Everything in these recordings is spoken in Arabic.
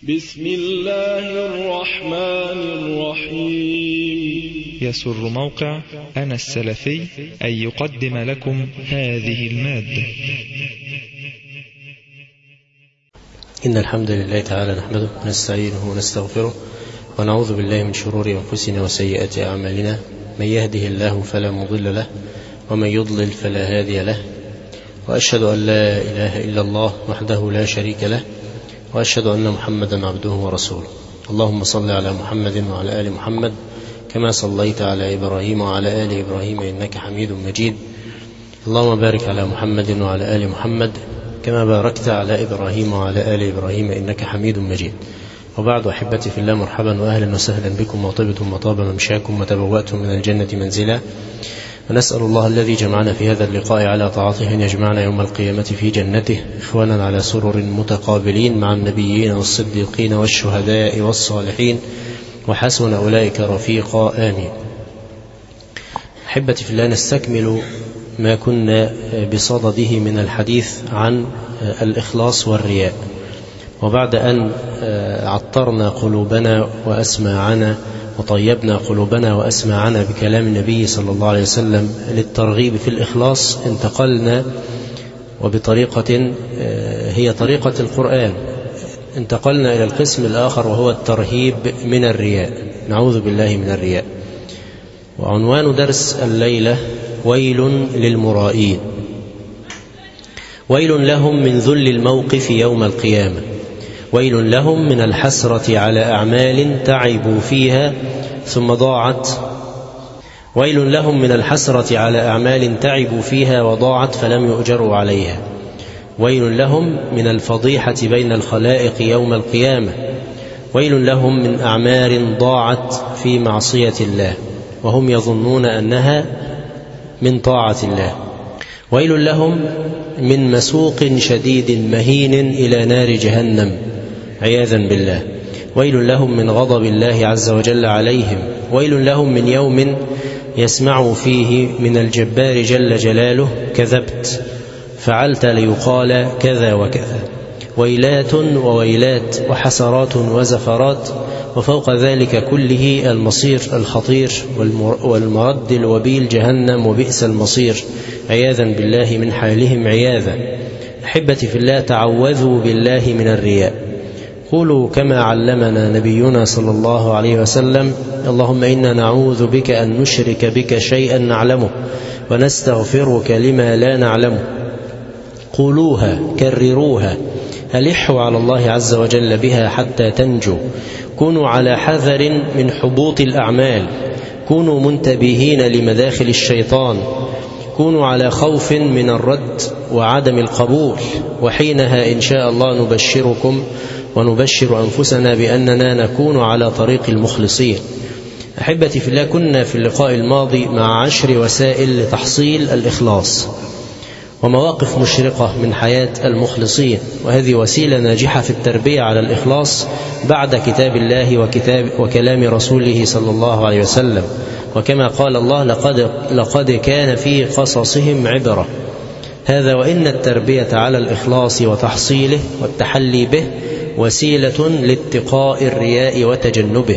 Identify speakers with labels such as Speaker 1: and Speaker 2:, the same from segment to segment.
Speaker 1: بسم الله الرحمن الرحيم.
Speaker 2: يسر موقع أنا السلفي أن يقدم لكم هذه المادة.
Speaker 3: إن الحمد لله تعالى نحمده ونستعينه ونستغفره ونعوذ بالله من شرور أنفسنا وسيئات أعمالنا، من يهده الله فلا مضل له ومن يضلل فلا هادي له، وأشهد أن لا إله إلا الله وحده لا شريك له، وأشهد أن محمدا عبده ورسوله. اللهم صل على محمد وعلى آل محمد كما صليت على إبراهيم وعلى آل إبراهيم إنك حميد مجيد. اللهم بارك على محمد وعلى آل محمد كما باركت على إبراهيم وعلى آل إبراهيم إنك حميد مجيد. وبعد، أحبتي في الله، مرحبا وأهلا وسهلا بكم، وطبتم وطاب ممشاكم وتبوأتم من الجنة منزلا. ونسأل الله الذي جمعنا في هذا اللقاء على طاعته أن يجمعنا يوم القيامة في جنته إخوانا على سرر متقابلين مع النبيين والصديقين والشهداء والصالحين، وحسن أولئك رفيقا، آمين. أحبتي في الله، نستكمل ما كنا بصدده من الحديث عن الإخلاص والرياء. وبعد أن عطرنا قلوبنا وأسماعنا وطيبنا قلوبنا وأسماعنا بكلام النبي صلى الله عليه وسلم للترغيب في الإخلاص، انتقلنا وبطريقة هي طريقة القرآن انتقلنا إلى القسم الآخر، وهو الترهيب من الرياء. نعوذ بالله من الرياء. وعنوان درس الليلة: ويل للمرائين. ويل لهم من ذل الموقف يوم القيامة، ويل لهم من الحسرة على أعمال تعبوا فيها ثم ضاعت، ويل لهم من الحسرة على أعمال تعبوا فيها وضاعت فلم يؤجروا عليها، ويل لهم من الفضيحة بين الخلائق يوم القيامة، ويل لهم من أعمار ضاعت في معصية الله وهم يظنون أنها من طاعة الله، ويل لهم من مسوق شديد مهين إلى نار جهنم عياذا بالله، ويل لهم من غضب الله عز وجل عليهم، ويل لهم من يوم يسمع فيه من الجبار جل جلاله: كذبت، فعلت ليقال كذا وكذا. ويلات وويلات وحسرات وزفرات، وفوق ذلك كله المصير الخطير والمرد الوبيل جهنم، وبئس المصير عياذا بالله من حالهم عياذا. أحبتي في الله، تعوذوا بالله من الرياء. قولوا كما علمنا نبينا صلى الله عليه وسلم: اللهم إنا نعوذ بك أن نشرك بك شيئا نعلمه ونستغفرك لما لا نعلمه. قولوها، كرروها، ألحوا على الله عز وجل بها حتى تنجوا. كونوا على حذر من حبوط الأعمال، كونوا منتبهين لمداخل الشيطان، كونوا على خوف من الرد وعدم القبول، وحينها إن شاء الله نبشركم ونبشر أنفسنا بأننا نكون على طريق المخلصين. أحبتي في الله، كنا في اللقاء الماضي مع 10 وسائل لتحصيل الإخلاص ومواقف مشرقة من حياة المخلصين، وهذه وسيلة ناجحة في التربية على الإخلاص بعد كتاب الله وكلام رسوله صلى الله عليه وسلم. وكما قال الله: لقد كان في قصصهم عبرة. هذا وإن التربية على الإخلاص وتحصيله والتحلي به وسيلة لاتقاء الرياء وتجنبه.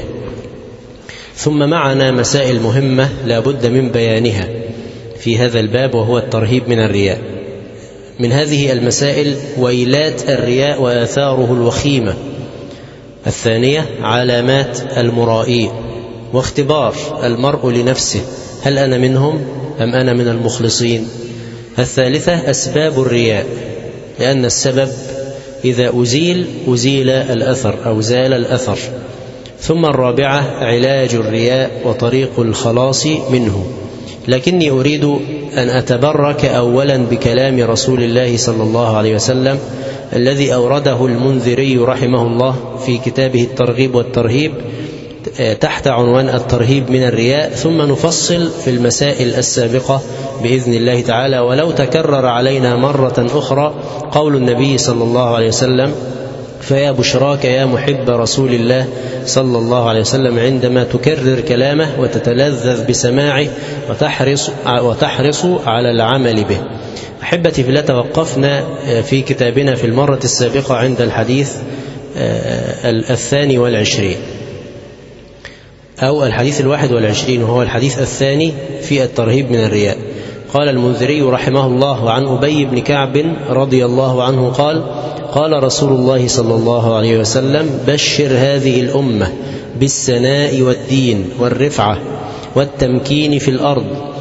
Speaker 3: ثم معنا مسائل مهمة لا بد من بيانها في هذا الباب، وهو الترهيب من الرياء. من هذه المسائل ويلات الرياء وآثاره الوخيمة. الثانية: علامات المرائين، واختبار المرء لنفسه: هل أنا منهم أم أنا من المخلصين؟ الثالثة: أسباب الرياء، لأن السبب إذا أزيل الأثر أو زال الأثر. ثم الرابعة: علاج الرياء وطريق الخلاص منه. لكني أريد أن أتبرك أولا بكلام رسول الله صلى الله عليه وسلم الذي أورده المنذري رحمه الله في كتابه الترغيب والترهيب تحت عنوان الترهيب من الرياء، ثم نفصل في المسائل السابقة بإذن الله تعالى. ولو تكرر علينا مرة أخرى قول النبي صلى الله عليه وسلم: فيا بشراك يا محب رسول الله صلى الله عليه وسلم عندما تكرر كلامه وتتلذذ بسماعه وتحرص على العمل به. أحبتي في الله، توقفنا في كتابنا في المرة السابقة عند الحديث 22 أو الحديث 21، وهو الحديث الثاني في الترهيب من الرياء. قال المنذري رحمه الله عن أبي بن كعب رضي الله عنه قال: قال رسول الله صلى الله عليه وسلم: بشر هذه الأمة بالسناء والدين والرفعة والتمكين في الأرض،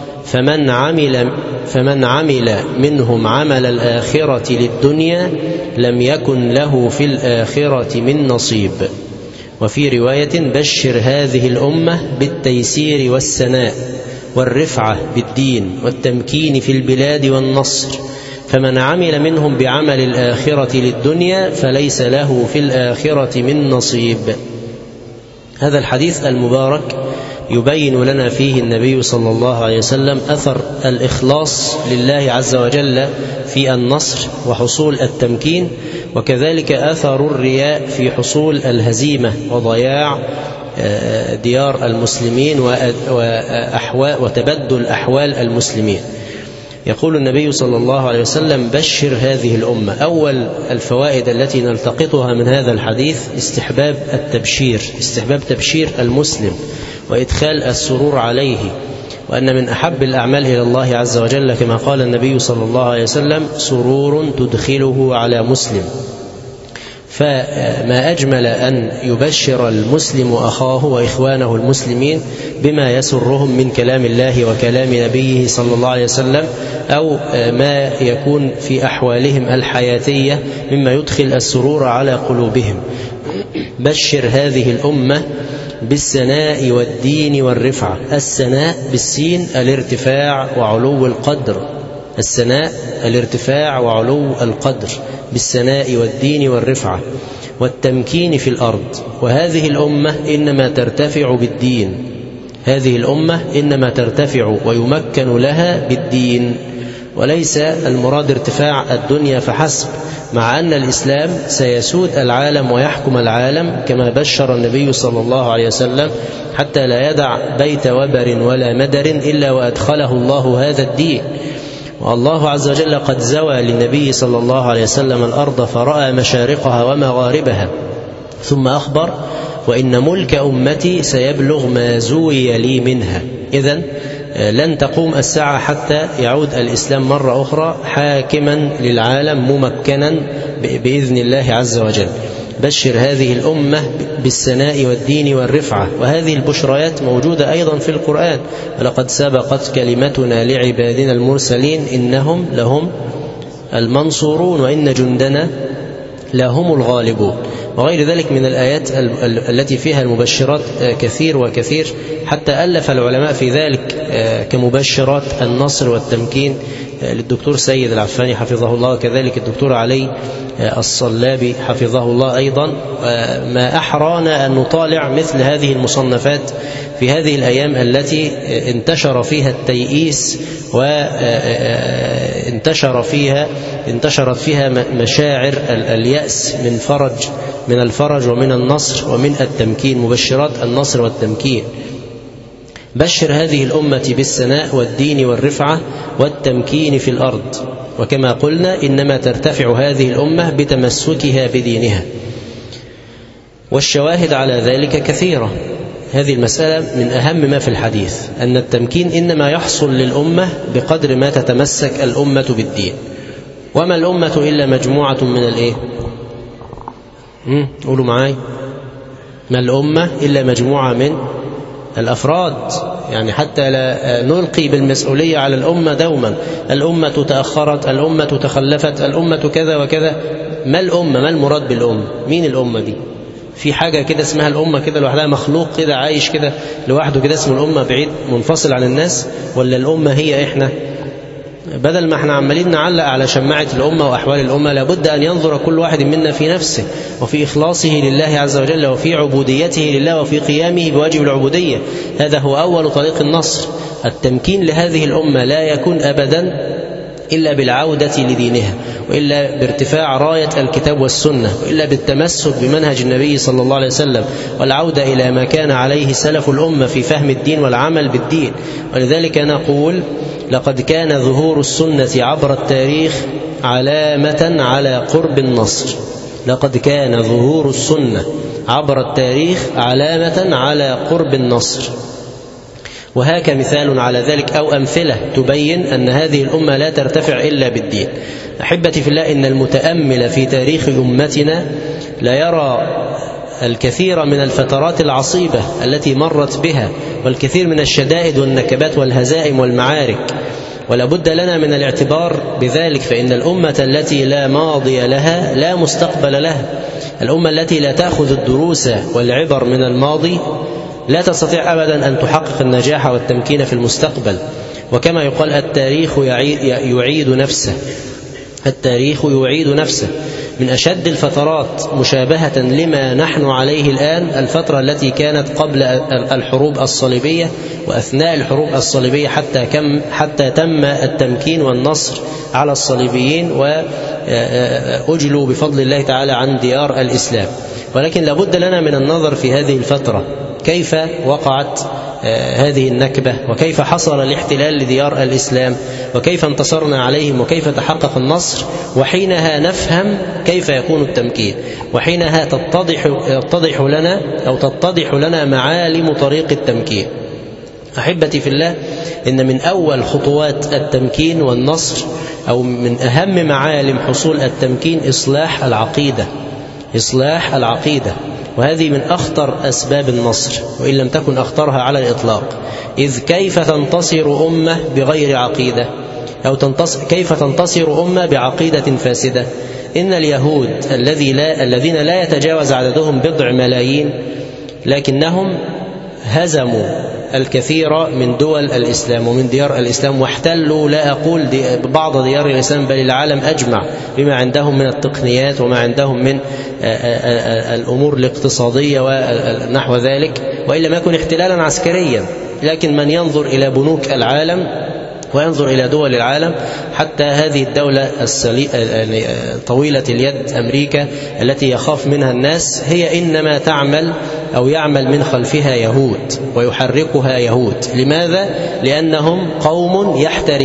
Speaker 3: فمن عمل منهم عمل الآخرة للدنيا لم يكن له في الآخرة من نصيب. وفي رواية: بشر هذه الأمة بالتيسير والسناء والرفعة بالدين والتمكين في البلاد والنصر، فمن عمل منهم بعمل الآخرة للدنيا فليس له في الآخرة من نصيب. هذا الحديث المبارك يبين لنا فيه النبي صلى الله عليه وسلم أثر الإخلاص لله عز وجل في النصر وحصول التمكين، وكذلك أثر الرياء في حصول الهزيمة وضياع ديار المسلمين وتبدل أحوال المسلمين. يقول النبي صلى الله عليه وسلم: بشر هذه الأمة. أول الفوائد التي نلتقطها من هذا الحديث استحباب التبشير، استحباب تبشير المسلم وإدخال السرور عليه، وأن من أحب الأعمال إلى الله عز وجل كما قال النبي صلى الله عليه وسلم: سرور تدخله على مسلم. فما أجمل أن يبشر المسلم أخاه وإخوانه المسلمين بما يسرهم من كلام الله وكلام نبيه صلى الله عليه وسلم، أو ما يكون في أحوالهم الحياتية مما يدخل السرور على قلوبهم. بشر هذه الأمة بالسناء والدين والرفعة. السناء بالسين الارتفاع وعلو القدر، السناء الارتفاع وعلو القدر، بالسناء والدين والرفعة والتمكين في الأرض. وهذه الأمة إنما ترتفع بالدين، هذه الأمة إنما ترتفع ويمكن لها بالدين، وليس المراد ارتفاع الدنيا فحسب، مع أن الإسلام سيسود العالم ويحكم العالم كما بشر النبي صلى الله عليه وسلم، حتى لا يدع بيت وبر ولا مدر إلا وأدخله الله هذا الدين. والله عز وجل قد زوى للنبي صلى الله عليه وسلم الأرض فرأى مشارقها ومغاربها، ثم أخبر: وإن ملك أمتي سيبلغ ما زوي لي منها. إذن لن تقوم الساعة حتى يعود الإسلام مرة أخرى حاكما للعالم ممكنا بإذن الله عز وجل. بشر هذه الأمة بالسناء والدين والرفعة. وهذه البشريات موجودة أيضا في القرآن: ولقد سبقت كلمتنا لعبادنا المرسلين إنهم لهم المنصورون وإن جندنا لهم الغالبون، وغير ذلك من الآيات التي فيها المبشرات كثير وكثير، حتى ألف العلماء في ذلك كمبشرات النصر والتمكين للدكتور سيد العفاني حفظه الله، وكذلك الدكتور علي الصلابي حفظه الله أيضا. ما أحرانا أن نطالع مثل هذه المصنفات في هذه الأيام التي انتشر فيها التيئيس وانتشرت فيها مشاعر اليأس من الفرج ومن النصر ومن التمكين، مبشرات النصر والتمكين. بشر هذه الأمة بالسناء والدين والرفعة والتمكين في الأرض. وكما قلنا إنما ترتفع هذه الأمة بتمسكها بدينها، والشواهد على ذلك كثيرة. هذه المسألة من أهم ما في الحديث، أن التمكين إنما يحصل للأمة بقدر ما تتمسك الأمة بالدين. وما الأمة إلا مجموعة من الإيه؟ قولوا معاي: ما الأمة إلا مجموعة من الأفراد. يعني حتى لا نلقي بالمسؤولية على الأمة دوما: الأمة تأخرت، الأمة تخلفت، الأمة كذا وكذا. ما الأمة؟ ما المراد بالأمة؟ مين الأمة دي؟ في حاجة كده اسمها الأمة كده لوحدها، مخلوق كده عايش كده لوحده كده اسمه الأمة بعيد منفصل عن الناس؟ ولا الأمة هي إحنا؟ بدل ما احنا عمالين نعلق على شماعة الأمة وأحوال الأمة، لابد أن ينظر كل واحد منا في نفسه وفي إخلاصه لله عز وجل وفي عبوديته لله وفي قيامه بواجب العبودية. هذا هو أول طريق النصر. التمكين لهذه الأمة لا يكون أبدا إلا بالعودة لدينها، وإلا بارتفاع راية الكتاب والسنة، وإلا بالتمسك بمنهج النبي صلى الله عليه وسلم، والعودة إلى ما كان عليه سلف الأمة في فهم الدين والعمل بالدين. ولذلك نقول: لقد كان ظهور السنة عبر التاريخ علامة على قرب النصر. لقد كان ظهور السنة عبر التاريخ علامة على قرب النصر. وهاك مثال على ذلك أو أمثلة تبين أن هذه الأمة لا ترتفع إلا بالدين. أحبتي في الله، إن المتأمل في تاريخ أمتنا لا يرى الكثير من الفترات العصيبة التي مرت بها، والكثير من الشدائد والنكبات والهزائم والمعارك، ولا بد لنا من الاعتبار بذلك. فإن الأمة التي لا ماضي لها لا مستقبل لها. الأمة التي لا تأخذ الدروس والعبر من الماضي لا تستطيع أبدا أن تحقق النجاح والتمكين في المستقبل. وكما يقال التاريخ يعيد نفسه. التاريخ يعيد نفسه. من أشد الفترات مشابهة لما نحن عليه الآن الفترة التي كانت قبل الحروب الصليبية وأثناء الحروب الصليبية حتى تم التمكين والنصر على الصليبيين وأجلوا بفضل الله تعالى عن ديار الإسلام. ولكن لابد لنا من النظر في هذه الفترة كيف وقعت هذه النكبة، وكيف حصل الاحتلال لديار الإسلام، وكيف انتصرنا عليهم، وكيف تحقق النصر. وحينها نفهم كيف يكون التمكين، وحينها تتضح لنا معالم طريق التمكين. أحبتي في الله، إن من أول خطوات التمكين والنصر أو من أهم معالم حصول التمكين إصلاح العقيدة. وهذه من أخطر أسباب النصر، وإن لم تكن أخطرها على الإطلاق. إذ كيف تنتصر أمة بغير عقيدة، أو كيف تنتصر أمة بعقيدة فاسدة؟ إن اليهود الذين لا يتجاوز عددهم بضع ملايين، لكنهم هزموا الكثير من دول الإسلام ومن ديار الإسلام، واحتلوا لا أقول بعض ديار الإسلام بل العالم أجمع بما عندهم من التقنيات وما عندهم من الأمور الاقتصادية ونحو ذلك، وإن لم يكن احتلالا عسكريا. لكن من ينظر إلى بنوك العالم وينظر إلى دول العالم، حتى هذه الدولة طويلة اليد أمريكا التي يخاف منها الناس، هي إنما تعمل أو يعمل من خلفها يهود ويحركها يهود. لماذا؟ لأنهم قوم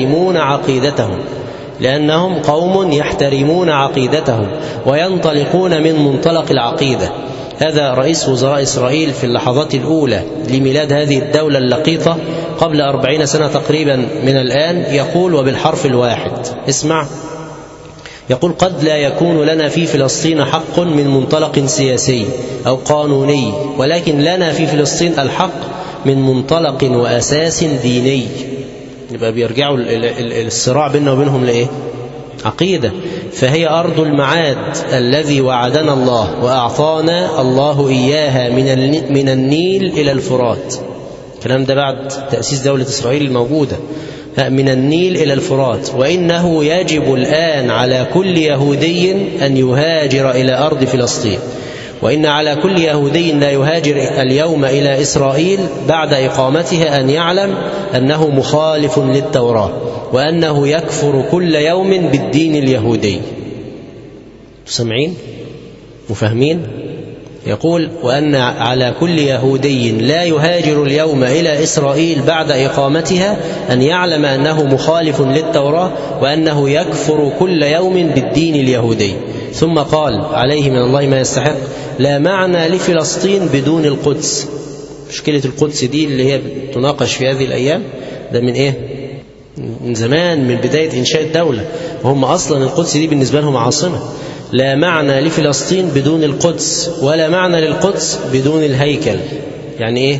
Speaker 3: يحترمون عقيدتهم وينطلقون من منطلق العقيدة. هذا رئيس وزراء إسرائيل في اللحظات الأولى لميلاد هذه الدولة اللقيطة قبل 40 سنة تقريبا من الآن، يقول وبالحرف الواحد، اسمع، يقول: قد لا يكون لنا في فلسطين حق من منطلق سياسي أو قانوني، ولكن لنا في فلسطين الحق من منطلق وأساس ديني. يبقى بيرجعوا الصراع بيننا وبينهم لإيه؟ عقيدة. فهي أرض المعاد الذي وعدنا الله وأعطانا الله إياها من النيل إلى الفرات. الكلام ده بعد تأسيس دولة إسرائيل الموجودة. من النيل إلى الفرات. وإنه يجب الآن على كل يهودي أن يهاجر إلى أرض فلسطين، وإن على كل يهودي لا يهاجر اليوم إلى إسرائيل بعد إقامتها أن يعلم أنه مخالف للتوراة، وأنه يكفر كل يوم بالدين اليهودي. سمعين؟ مفهمين؟ يقول: وأن على كل يهودي لا يهاجر اليوم إلى إسرائيل بعد إقامتها أن يعلم أنه مخالف للتوراة، وأنه يكفر كل يوم بالدين اليهودي. ثم قال عليه من الله ما يستحق: لا معنى لفلسطين بدون القدس. مشكلة القدس دي اللي هي تناقش في هذه الأيام، ده من إيه؟ من زمان، من بداية إنشاء الدولة، وهم أصلا القدس دي بالنسبة لهم عاصمة. لا معنى لفلسطين بدون القدس، ولا معنى للقدس بدون الهيكل. يعني إيه؟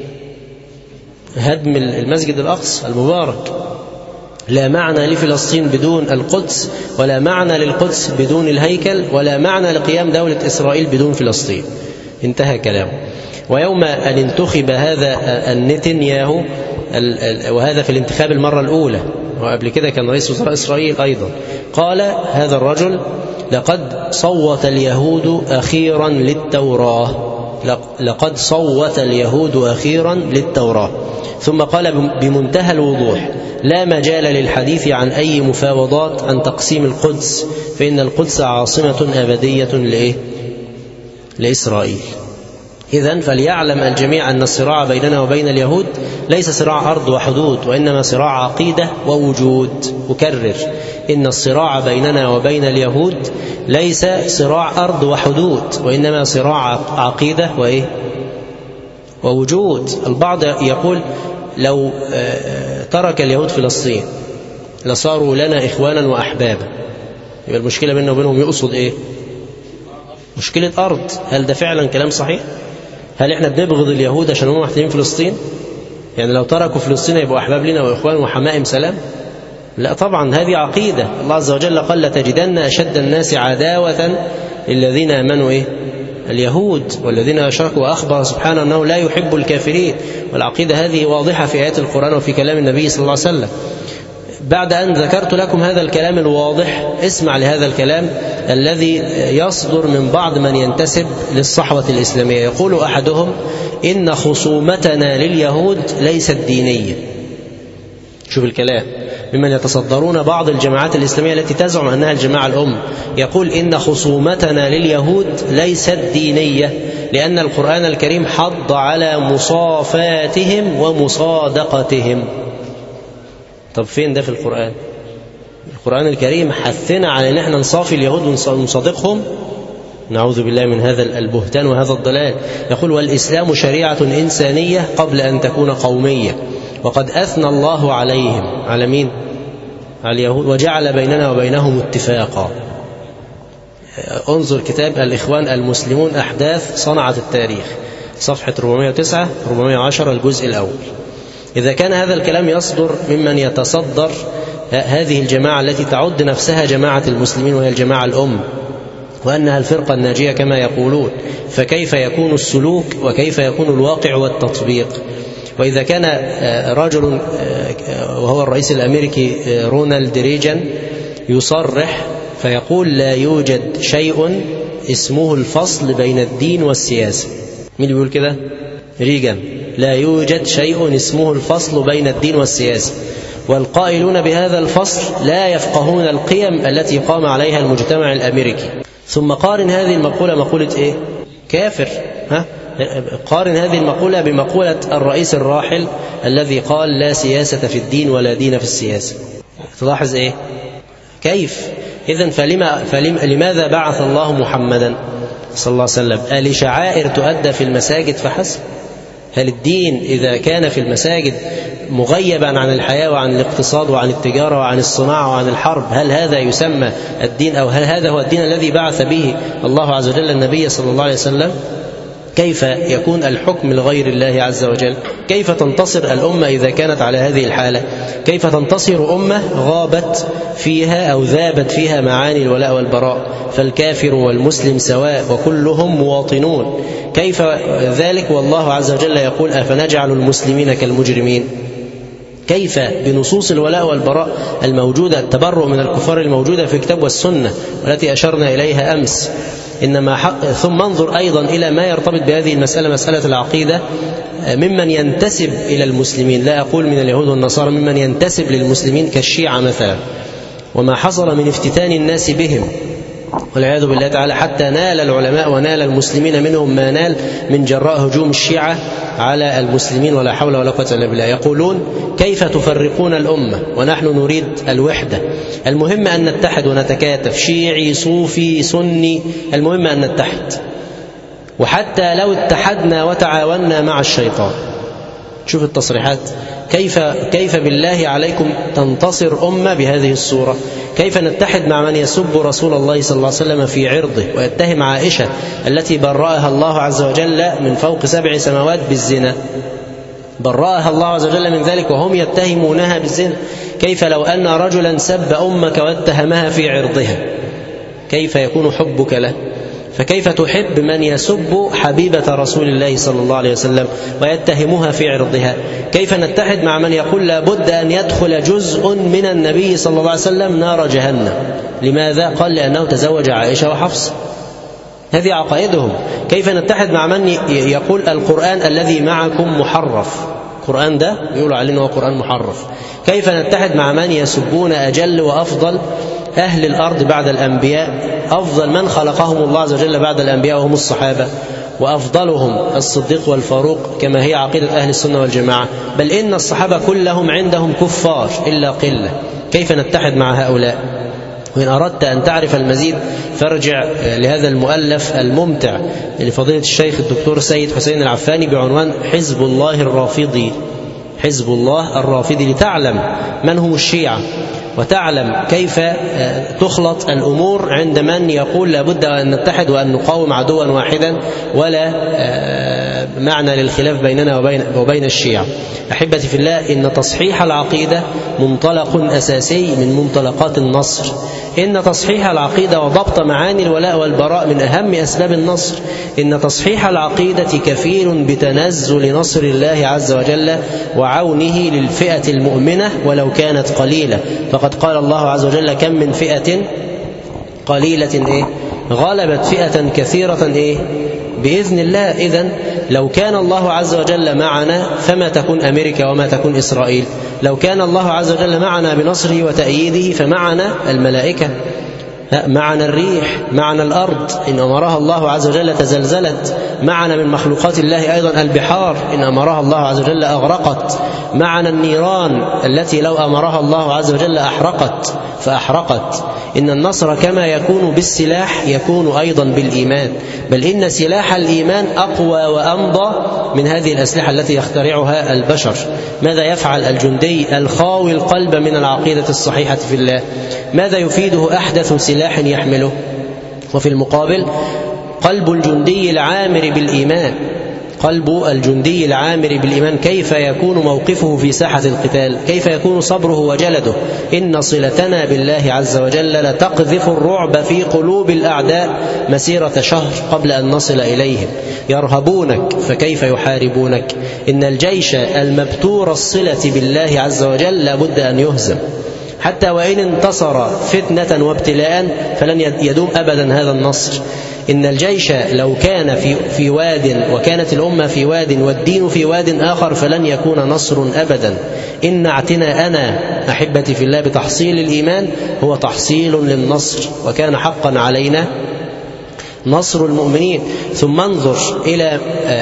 Speaker 3: هدم المسجد الأقصى المبارك. لا معنى لفلسطين بدون القدس، ولا معنى للقدس بدون الهيكل، ولا معنى لقيام دولة إسرائيل بدون فلسطين. انتهى كلامه. ويوم أن انتخب هذا النتنياهو، وهذا في الانتخاب المرة الأولى، وقبل كده كان رئيس وزراء إسرائيل أيضا، قال هذا الرجل: لقد صوت اليهود أخيرا للتوراة. لقد صوت اليهود أخيرا للتوراة. ثم قال بمنتهى الوضوح: لا مجال للحديث عن أي مفاوضات عن تقسيم القدس، فإن القدس عاصمة أبدية لإسرائيل. إذن فليعلم الجميع أن الصراع بيننا وبين اليهود ليس صراع أرض وحدود، وإنما صراع عقيدة ووجود. أكرر: إن الصراع بيننا وبين اليهود ليس صراع أرض وحدود، وإنما صراع عقيدة ووجود. البعض يقول لو ترك اليهود فلسطين لصاروا لنا إخوانا وأحبابا، يبقى المشكلة بيننا وبينهم يقصد إيه؟ مشكلة أرض. هل ده فعلا كلام صحيح؟ هل إحنا بنبغض اليهود عشان هم محتلين فلسطين؟ يعني لو تركوا فلسطين يبقوا أحباب لنا وإخوان وحمائم سلام؟ لا طبعا، هذه عقيدة. الله عز وجل قال لتجدن أشد الناس عداوة للذين آمنوا اليهود والذين أشركوا، وأخبر سبحانه أنه لا يحب الكافرين. والعقيدة هذه واضحة في آيات القرآن وفي كلام النبي صلى الله عليه وسلم. بعد أن ذكرت لكم هذا الكلام الواضح، اسمع لهذا الكلام الذي يصدر من بعض من ينتسب للصحوة الإسلامية. يقول أحدهم إن خصومتنا لليهود ليست دينية. شوف الكلام، ممن يتصدرون بعض الجماعات الإسلامية التي تزعم أنها الجماعة الأم، يقول إن خصومتنا لليهود ليست دينية، لأن القرآن الكريم حض على مصافاتهم ومصادقتهم. طب فين ده في القرآن؟ القرآن الكريم حثنا على أن احنا نصافي اليهود ونصادقهم. نعوذ بالله من هذا البهتان وهذا الضلال. يقول والإسلام شريعة إنسانية قبل أن تكون قومية، وقد أثنى الله عليهم. على مين؟ على اليهود. وجعل بيننا وبينهم اتفاقا. انظر كتاب الإخوان المسلمون أحداث صنعت التاريخ، صفحة 409-410 الجزء الأول. إذا كان هذا الكلام يصدر ممن يتصدر هذه الجماعة التي تعد نفسها جماعة المسلمين وهي الجماعة الأم، وأنها الفرقة الناجية كما يقولون، فكيف يكون السلوك وكيف يكون الواقع والتطبيق؟ وإذا كان رجل وهو الرئيس الأمريكي رونالد ريجان يصرح فيقول لا يوجد شيء اسمه الفصل بين الدين والسياسة. مين بيقول كده؟ ريجان. لا يوجد شيء اسمه الفصل بين الدين والسياسة، والقائلون بهذا الفصل لا يفقهون القيم التي قام عليها المجتمع الأمريكي. ثم قارن هذه المقولة مقولة إيه؟ كافر. قارن هذه المقولة بمقولة الرئيس الراحل الذي قال لا سياسة في الدين ولا دين في السياسة. تلاحظ إيه؟ كيف؟ إذن فلماذا بعث الله محمدا صلى الله عليه وسلم؟ لشعائر تؤدى في المساجد فحسب؟ هل الدين إذا كان في المساجد مغيبا عن الحياة وعن الاقتصاد وعن التجارة وعن الصناعة وعن الحرب، هل هذا يسمى الدين؟ أو هل هذا هو الدين الذي بعث به الله عز وجل النبي صلى الله عليه وسلم؟ كيف يكون الحكم لغير الله عز وجل؟ كيف تنتصر الأمة إذا كانت على هذه الحالة؟ كيف تنتصر أمة غابت فيها أو ذابت فيها معاني الولاء والبراء؟ فالكافر والمسلم سواء وكلهم مواطنون. كيف ذلك والله عز وجل يقول أفنجعل المسلمين كالمجرمين؟ كيف بنصوص الولاء والبراء الموجودة، التبرؤ من الكفار الموجودة في الكتاب والسنة والتي أشرنا إليها أمس؟ ثم انظر أيضا إلى ما يرتبط بهذه المسألة، مسألة العقيدة، ممن ينتسب إلى المسلمين، لا أقول من اليهود والنصارى، ممن ينتسب للمسلمين كالشيعة مثلا، وما حصل من افتتان الناس بهم والعياذ بالله تعالى، حتى نال العلماء ونال المسلمين منهم ما نال من جراء هجوم الشيعة على المسلمين، ولا حول ولا قوة إلا بالله. يقولون كيف تفرقون الأمة ونحن نريد الوحدة؟ المهم أن نتحد ونتكاتف، شيعي صوفي سني، المهم أن نتحد. وحتى لو اتحدنا وتعاوننا مع الشيطان، شوف التصريحات، كيف بالله عليكم تنتصر أمة بهذه الصورة؟ كيف نتحد مع من يسب رسول الله صلى الله عليه وسلم في عرضه ويتهم عائشة التي برأها الله عز وجل من فوق 7 سماوات بالزنا؟ برأها الله عز وجل من ذلك وهم يتهمونها بالزنا. كيف لو أن رجلا سب أمك واتهمها في عرضها؟ كيف يكون حبك له؟ فكيف تحب من يسب حبيبة رسول الله صلى الله عليه وسلم ويتهمها في عرضها؟ كيف نتحد مع من يقول لابد أن يدخل جزء من النبي صلى الله عليه وسلم نار جهنم؟ لماذا؟ قال لأنه تزوج عائشة وحفصة. هذه عقائدهم. كيف نتحد مع من يقول القرآن الذي معكم محرف؟ القرآن ده يقولوا عليه أنه قرآن محرف. كيف نتحد مع من يسبون أجل وأفضل أهل الأرض بعد الأنبياء، أفضل من خلقهم الله عز وجل بعد الأنبياء وهم الصحابة، وأفضلهم الصديق والفاروق كما هي عقيدة أهل السنة والجماعة، بل إن الصحابة كلهم عندهم كفار إلا قلة. كيف نتحد مع هؤلاء؟ وإن أردت أن تعرف المزيد فارجع لهذا المؤلف الممتع لفضيلة الشيخ الدكتور سيد حسين العفاني بعنوان حزب الله الرافضي. حزب الله الرافضي، لتعلم من هم الشيعة وتعلم كيف تخلط الأمور عند من يقول لابد أن نتحد وأن نقاوم عدوا واحدا ولا معنى للخلاف بيننا وبين الشيعة. أحبتي في الله، إن تصحيح العقيدة منطلق أساسي من منطلقات النصر. إن تصحيح العقيدة وضبط معاني الولاء والبراء من أهم أسباب النصر. إن تصحيح العقيدة كفيل بتنزل نصر الله عز وجل وعونه للفئة المؤمنة ولو كانت قليلة. فقد قال الله عز وجل: كم من فئة قليلة غلبت فئة كثيرة بإذن الله. إذن لو كان الله عز وجل معنا فما تكون أمريكا وما تكون إسرائيل. لو كان الله عز وجل معنا بنصره وتأييده فمعنا الملائكة، معنا الريح، معنا الأرض إن أمرها الله عز وجل تزلزلت. معنا من مخلوقات الله أيضا البحار إن أمرها الله عز وجل أغرقت. معنا النيران التي لو أمرها الله عز وجل فأحرقت. إن النصر كما يكون بالسلاح يكون أيضا بالإيمان، بل إن سلاح الإيمان أقوى وأمضى من هذه الأسلحة التي يخترعها البشر. ماذا يفعل الجندي الخاوي القلب من العقيدة الصحيحة في الله؟ ماذا يفيده أحدث سلاح يحمله؟ وفي المقابل قلب الجندي العامر بالإيمان، قلب الجندي العامر بالإيمان كيف يكون موقفه في ساحة القتال؟ كيف يكون صبره وجلده؟ إن صلتنا بالله عز وجل لتقذف الرعب في قلوب الأعداء مسيرة شهر قبل أن نصل إليهم. يرهبونك فكيف يحاربونك؟ إن الجيش المبتور الصلة بالله عز وجل لابد أن يهزم، حتى وإن انتصر فتنة وابتلاء فلن يدوم أبدا هذا النصر. إن الجيش لو كان في واد وكانت الأمة في واد والدين في واد آخر فلن يكون نصر أبدا. إن اعتناءنا أحبتي في الله بتحصيل الإيمان هو تحصيل للنصر، وكان حقا علينا نصر المؤمنين. ثم انظر إلى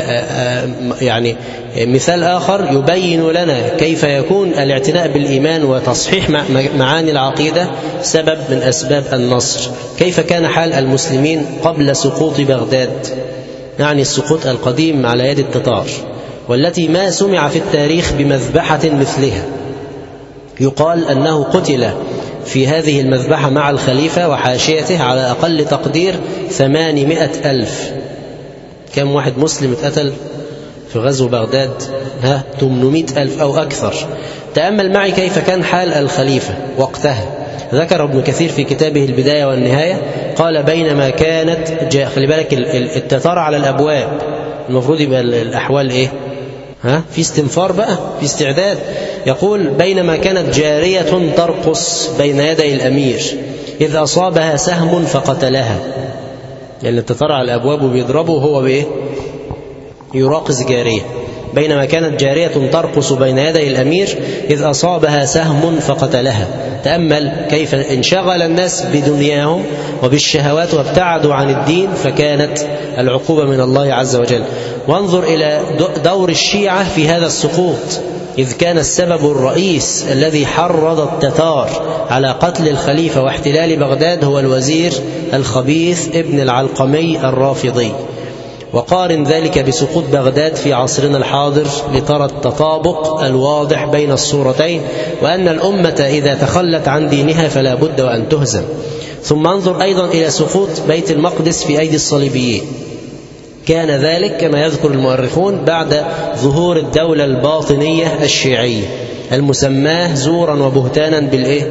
Speaker 3: يعني مثال آخر يبين لنا كيف يكون الاعتناء بالإيمان وتصحيح معاني العقيدة سبب من أسباب النصر. كيف كان حال المسلمين قبل سقوط بغداد، يعني السقوط القديم على يد التتار، والتي ما سمع في التاريخ بمذبحة مثلها. يقال أنه قتل في هذه المذبحة مع الخليفة وحاشيته على أقل تقدير 800,000. كم واحد مسلم اتقتل في غزو بغداد؟ 800,000 أو أكثر. تأمل معي كيف كان حال الخليفة وقتها. ذكر ابن كثير في كتابه البداية والنهاية، قال: بينما كانت خلي بالك التتار على الأبواب، المفروض يبقى الأحوال في استنفار بقى، في استعداد. يقول: بينما كانت جارية ترقص بين يدي الأمير إذ أصابها سهم فقتلها. يعني التتار على الأبواب وبيضربوا وهو يراقص جارية. بينما كانت جارية ترقص بين يدي الأمير إذ أصابها سهم فقتلها. تأمل كيف انشغل الناس بدنياهم وبالشهوات وابتعدوا عن الدين، فكانت العقوبة من الله عز وجل. وانظر إلى دور الشيعة في هذا السقوط، إذ كان السبب الرئيس الذي حرض التتار على قتل الخليفة واحتلال بغداد هو الوزير الخبيث ابن العلقمي الرافضي. وقارن ذلك بسقوط بغداد في عصرنا الحاضر لترى التطابق الواضح بين الصورتين، وأن الأمة إذا تخلت عن دينها فلا بد وأن تهزم. ثم انظر أيضا إلى سقوط بيت المقدس في أيدي الصليبيين. كان ذلك كما يذكر المؤرخون بعد ظهور الدولة الباطنية الشيعية المسماه زورا وبهتانا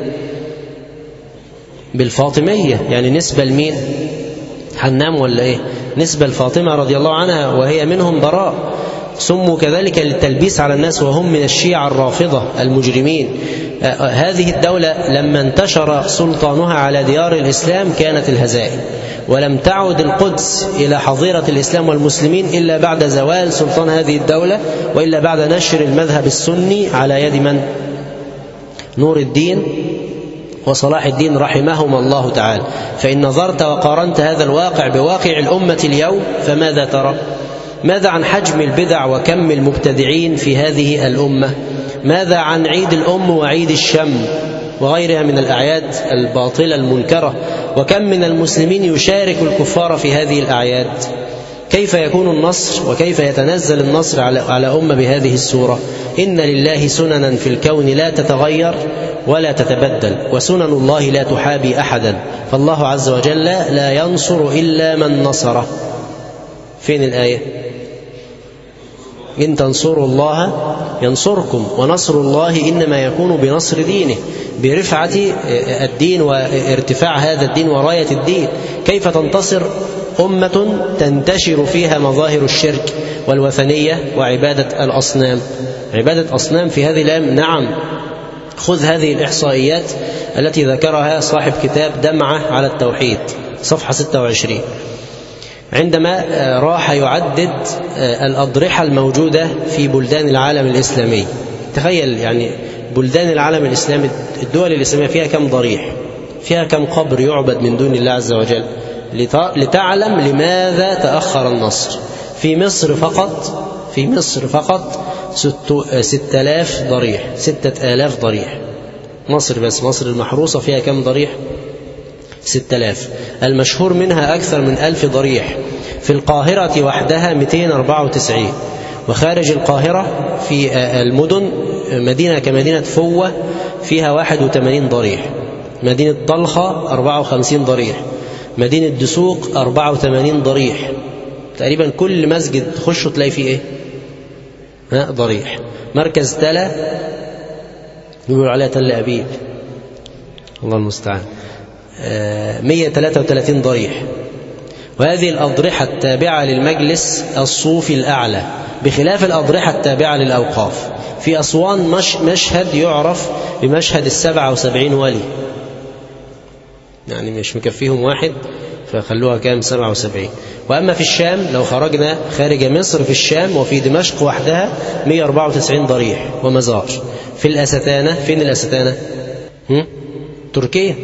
Speaker 3: بالفاطمية، يعني نسبة لمين؟ حنام ولا نسبة لفاطمة رضي الله عنها، وهي منهم براء. سموا كذلك للتلبيس على الناس وهم من الشيعة الرافضة المجرمين. هذه الدولة لما انتشر سلطانها على ديار الإسلام كانت الهزائم، ولم تعد القدس إلى حظيرة الإسلام والمسلمين إلا بعد زوال سلطان هذه الدولة، وإلا بعد نشر المذهب السني على يد من؟ نور الدين وصلاح الدين رحمهما الله تعالى. فإن نظرت وقارنت هذا الواقع بواقع الأمة اليوم فماذا ترى؟ ماذا عن حجم البدع وكم المبتدعين في هذه الأمة؟ ماذا عن عيد الأم وعيد الشم وغيرها من الأعياد الباطلة المنكرة. وكم من المسلمين يشارك الكفار في هذه الأعياد. كيف يكون النصر وكيف يتنزل النصر على أمة بهذه السورة؟ إن لله سننا في الكون لا تتغير ولا تتبدل، وسنن الله لا تحابي أحدا، فالله عز وجل لا ينصر إلا من نصره. فين الآية؟ إن تنصروا الله ينصركم، ونصر الله إنما يكون بنصر دينه، برفعة الدين وارتفاع هذا الدين وراية الدين. كيف تنتصر أمة تنتشر فيها مظاهر الشرك والوثنية وعبادة الأصنام؟ عبادة أصنام في هذه الأيام. نعم، خذ هذه الإحصائيات التي ذكرها صاحب كتاب دمعة على التوحيد صفحة 26، عندما راح يعدد الأضرحة الموجودة في بلدان العالم الإسلامي. تخيل يعني بلدان العالم الإسلامي، الدول الإسلامية فيها كم ضريح، فيها كم قبر يعبد من دون الله عز وجل، لتعلم لماذا تأخر النصر. في مصر فقط 6000 ضريح، 6000 ضريح. مصر بس، مصر المحروسة فيها كم ضريح؟ 6000. المشهور منها أكثر من 1000 ضريح. في القاهرة وحدها 294، وخارج القاهرة في المدن مدينة كمدينة فوة فيها 81 ضريح، مدينة طلخة 54 ضريح، مدينة دسوق 84 ضريح. تقريبا كل مسجد تخشه تلاقي فيه ايه؟ ضريح. مركز تلا يقولوا عليها تل أبيب، الله المستعان، 133 ضريح. وهذه الأضرحة التابعة للمجلس الصوفي الأعلى، بخلاف الأضرحة التابعة للأوقاف. في أسوان مشهد يعرف بمشهد 77 ولي، يعني مش مكفيهم واحد فخلوها كام؟ 77. وأما في الشام لو خرجنا خارج مصر، في الشام وفي دمشق وحدها 194 ضريح ومزار. في الأستانة، فين الأستانة؟ تركيا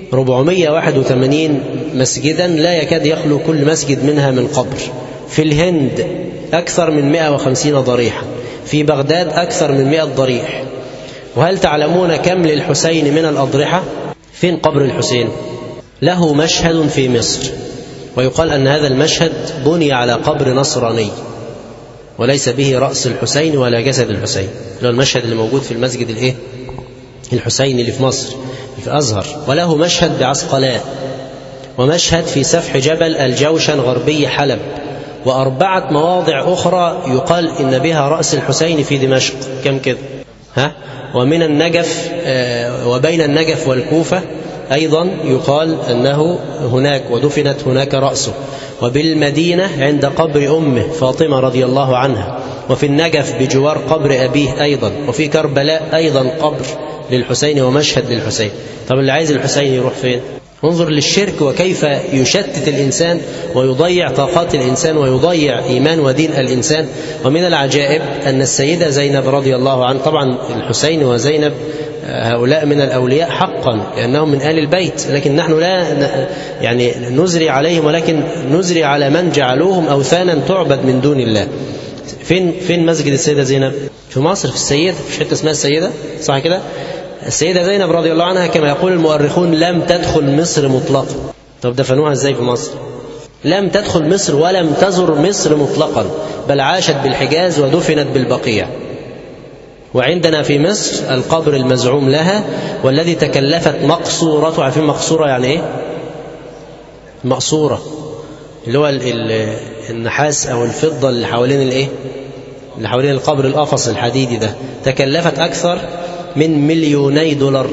Speaker 3: 481 مسجدا لا يكاد يخلو كل مسجد منها من قبر. في الهند أكثر من 150 ضريحا. في بغداد أكثر من 100 ضريح. وهل تعلمون كم للحسين من الأضرحة؟ فين قبر الحسين؟ له مشهد في مصر، ويقال أن هذا المشهد بني على قبر نصراني، وليس به رأس الحسين ولا جسد الحسين. المشهد اللي موجود في المسجد الحسين اللي في مصر في الأزهر. وله مشهد بعسقلان، ومشهد في سفح جبل الجوشن غربي حلب، و4 مواضع أخرى يقال إن بها رأس الحسين في دمشق. كم كده؟ ومن النجف، وبين النجف والكوفة أيضا يقال أنه هناك ودفنت هناك رأسه. وبالمدينة عند قبر أمه فاطمة رضي الله عنها. وفي النجف بجوار قبر أبيه أيضا. وفي كربلاء أيضا قبر للحسين ومشهد للحسين. طب اللي عايز الحسين يروح فين؟ انظر للشرك وكيف يشتت الإنسان ويضيع طاقات الإنسان ويضيع إيمان ودين الإنسان. ومن العجائب أن السيدة زينب رضي الله عنها، طبعا الحسين وزينب هؤلاء من الأولياء حقا لأنهم من آل البيت، لكن نحن لا يعني نزري عليهم، ولكن نزري على من جعلوهم أوثانا تعبد من دون الله. فين مسجد السيدة زينب؟ في مصر، في السيدة، في حتة اسمها السيدة، صح كده؟ السيدة زينب رضي الله عنها كما يقول المؤرخون لم تدخل مصر مطلقا. طب دفنوها ازاي في مصر؟ لم تدخل مصر ولم تزر مصر مطلقا، بل عاشت بالحجاز ودفنت بالبقيع. وعندنا في مصر القبر المزعوم لها والذي تكلفت مقصورته. عارفين مقصورة يعني ايه؟ مقصورة اللي هو النحاس او الفضة اللي حوالين الايه، اللي حوالين القبر، القفص الحديدي ده، تكلفت اكثر من $2,000,000.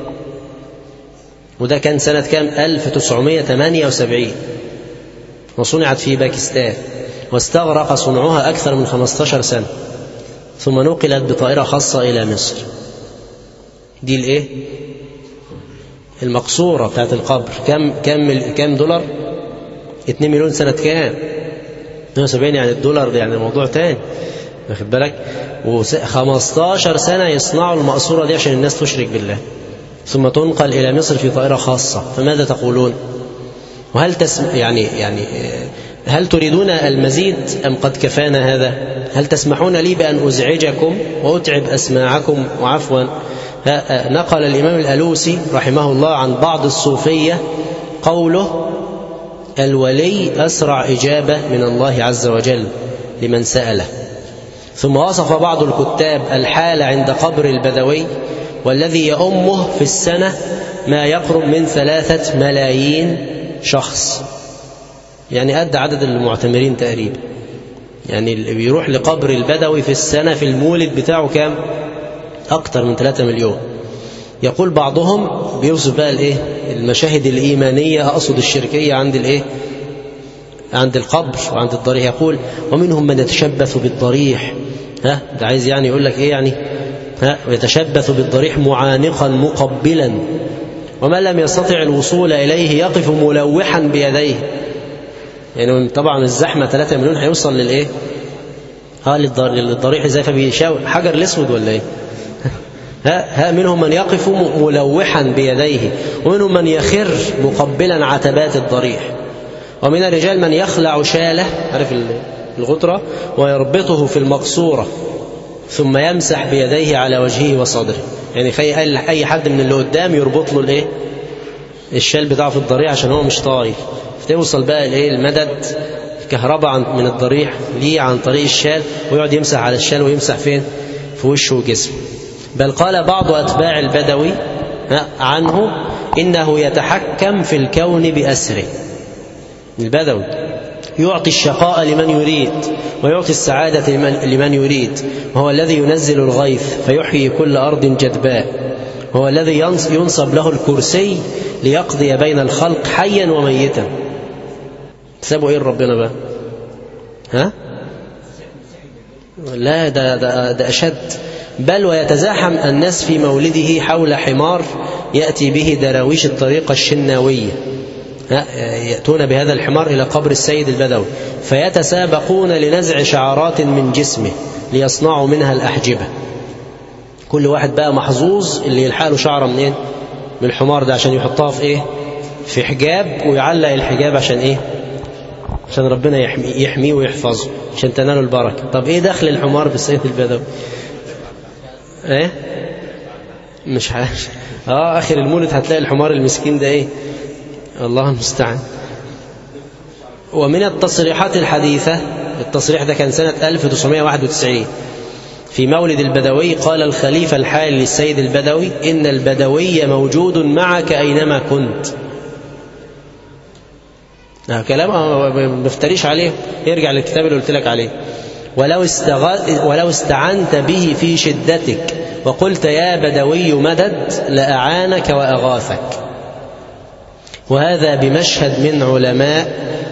Speaker 3: وده كان سنة كام؟ 1978، وصنعت في باكستان، واستغرق صنعها أكثر من 15 سنة، ثم نقلت بطائرة خاصة إلى مصر. دي الايه؟ المقصورة بتاعت القبر. كم دولار؟ 2 مليون سنة كام؟ 72. يعني الدولار يعني موضوع تاني، واخد بالك؟ و15 سنة يصنعوا المقصورة دي عشان الناس تشرك بالله، ثم تنقل إلى مصر في طائرة خاصة. فماذا تقولون؟ وهل يعني هل تريدون المزيد أم قد كفانا هذا؟ هل تسمحون لي بأن أزعجكم وأتعب أسماعكم وعفوا نقل الإمام الألوسي رحمه الله عن بعض الصوفية قوله: الولي أسرع إجابة من الله عز وجل لمن سأله. ثم وصف بعض الكتاب الحال عند قبر البدوي والذي يؤمه في السنة ما يقرب من 3 ملايين شخص، يعني قد عدد المعتمرين تقريبا. يعني اللي بيروح لقبر البدوي في السنة في المولد بتاعه كام؟ أكتر من 3 مليون. يقول بعضهم بيوصف بقى الايه المشاهد الإيمانية، أقصد الشركية، عند القبر وعند الضريح. يقول: ومنهم من يتشبث بالضريح. ده عايز يعني يقول لك ايه يعني؟ يتشبث بالضريح معانقا مقبلا، ومن لم يستطع الوصول إليه يقف ملوحا بيديه. يعني طبعا الزحمة 3 مليون هيوصل للايه؟ للضريح ازاي؟ فبيشاور حجر الاسود ولا ايه؟ منهم من يقف ملوحا بيديه، ومنهم من يخر مقبلا عتبات الضريح، ومن الرجال من يخلع شاله، عارف الغطرة، ويربطه في المقصورة ثم يمسح بيديه على وجهه وصدره. يعني أي حد من اللي قدام يربط له الايه الشال بتاعه في الضريح عشان هو مش طاير، فتوصل بقى الايه المدد كهرباء من الضريح ليه عن طريق الشال، ويقعد يمسح على الشال ويمسح فين؟ في وشه وجسمه. بل قال بعض أتباع البدوي عنه: إنه يتحكم في الكون بأسره. البدوي يعطي الشقاء لمن يريد ويعطي السعادة لمن يريد، وهو الذي ينزل الغيث فيحيي كل أرض جدباء، وهو الذي ينصب له الكرسي ليقضي بين الخلق حيا وميتا. سابوا ايه ربنا بقى؟ لا ده أشد. بل ويتزاحم الناس في مولده حول حمار يأتي به دراويش الطريقة الشناوية، يأتون بهذا الحمار إلى قبر السيد البدوي فيتسابقون لنزع شعرات من جسمه ليصنعوا منها الأحجبة. كل واحد بقى محظوظ اللي يلحق له شعرة منين؟ من الحمار ده، عشان يحطها في ايه؟ في حجاب، ويعلق الحجاب عشان ايه؟ عشان ربنا يحميه ويحفظه، عشان تنالوا البركة. طب ايه دخل الحمار بالسيد البدوي؟ ايه؟ مش عارف. آخر المولد هتلاقي الحمار المسكين ده ايه؟ الله المستعان. ومن التصريحات الحديثة، التصريح ده كان سنة 1991 في مولد البدوي، قال الخليفة الحالي للسيد البدوي: إن البدوي موجود معك أينما كنت. كلام ما بفتريش عليه، يرجع للكتاب اللي قلت لك عليه. ولو استعنت به في شدتك وقلت يا بدوي مدد لأعانك وأغاثك. وهذا بمشهد من علماء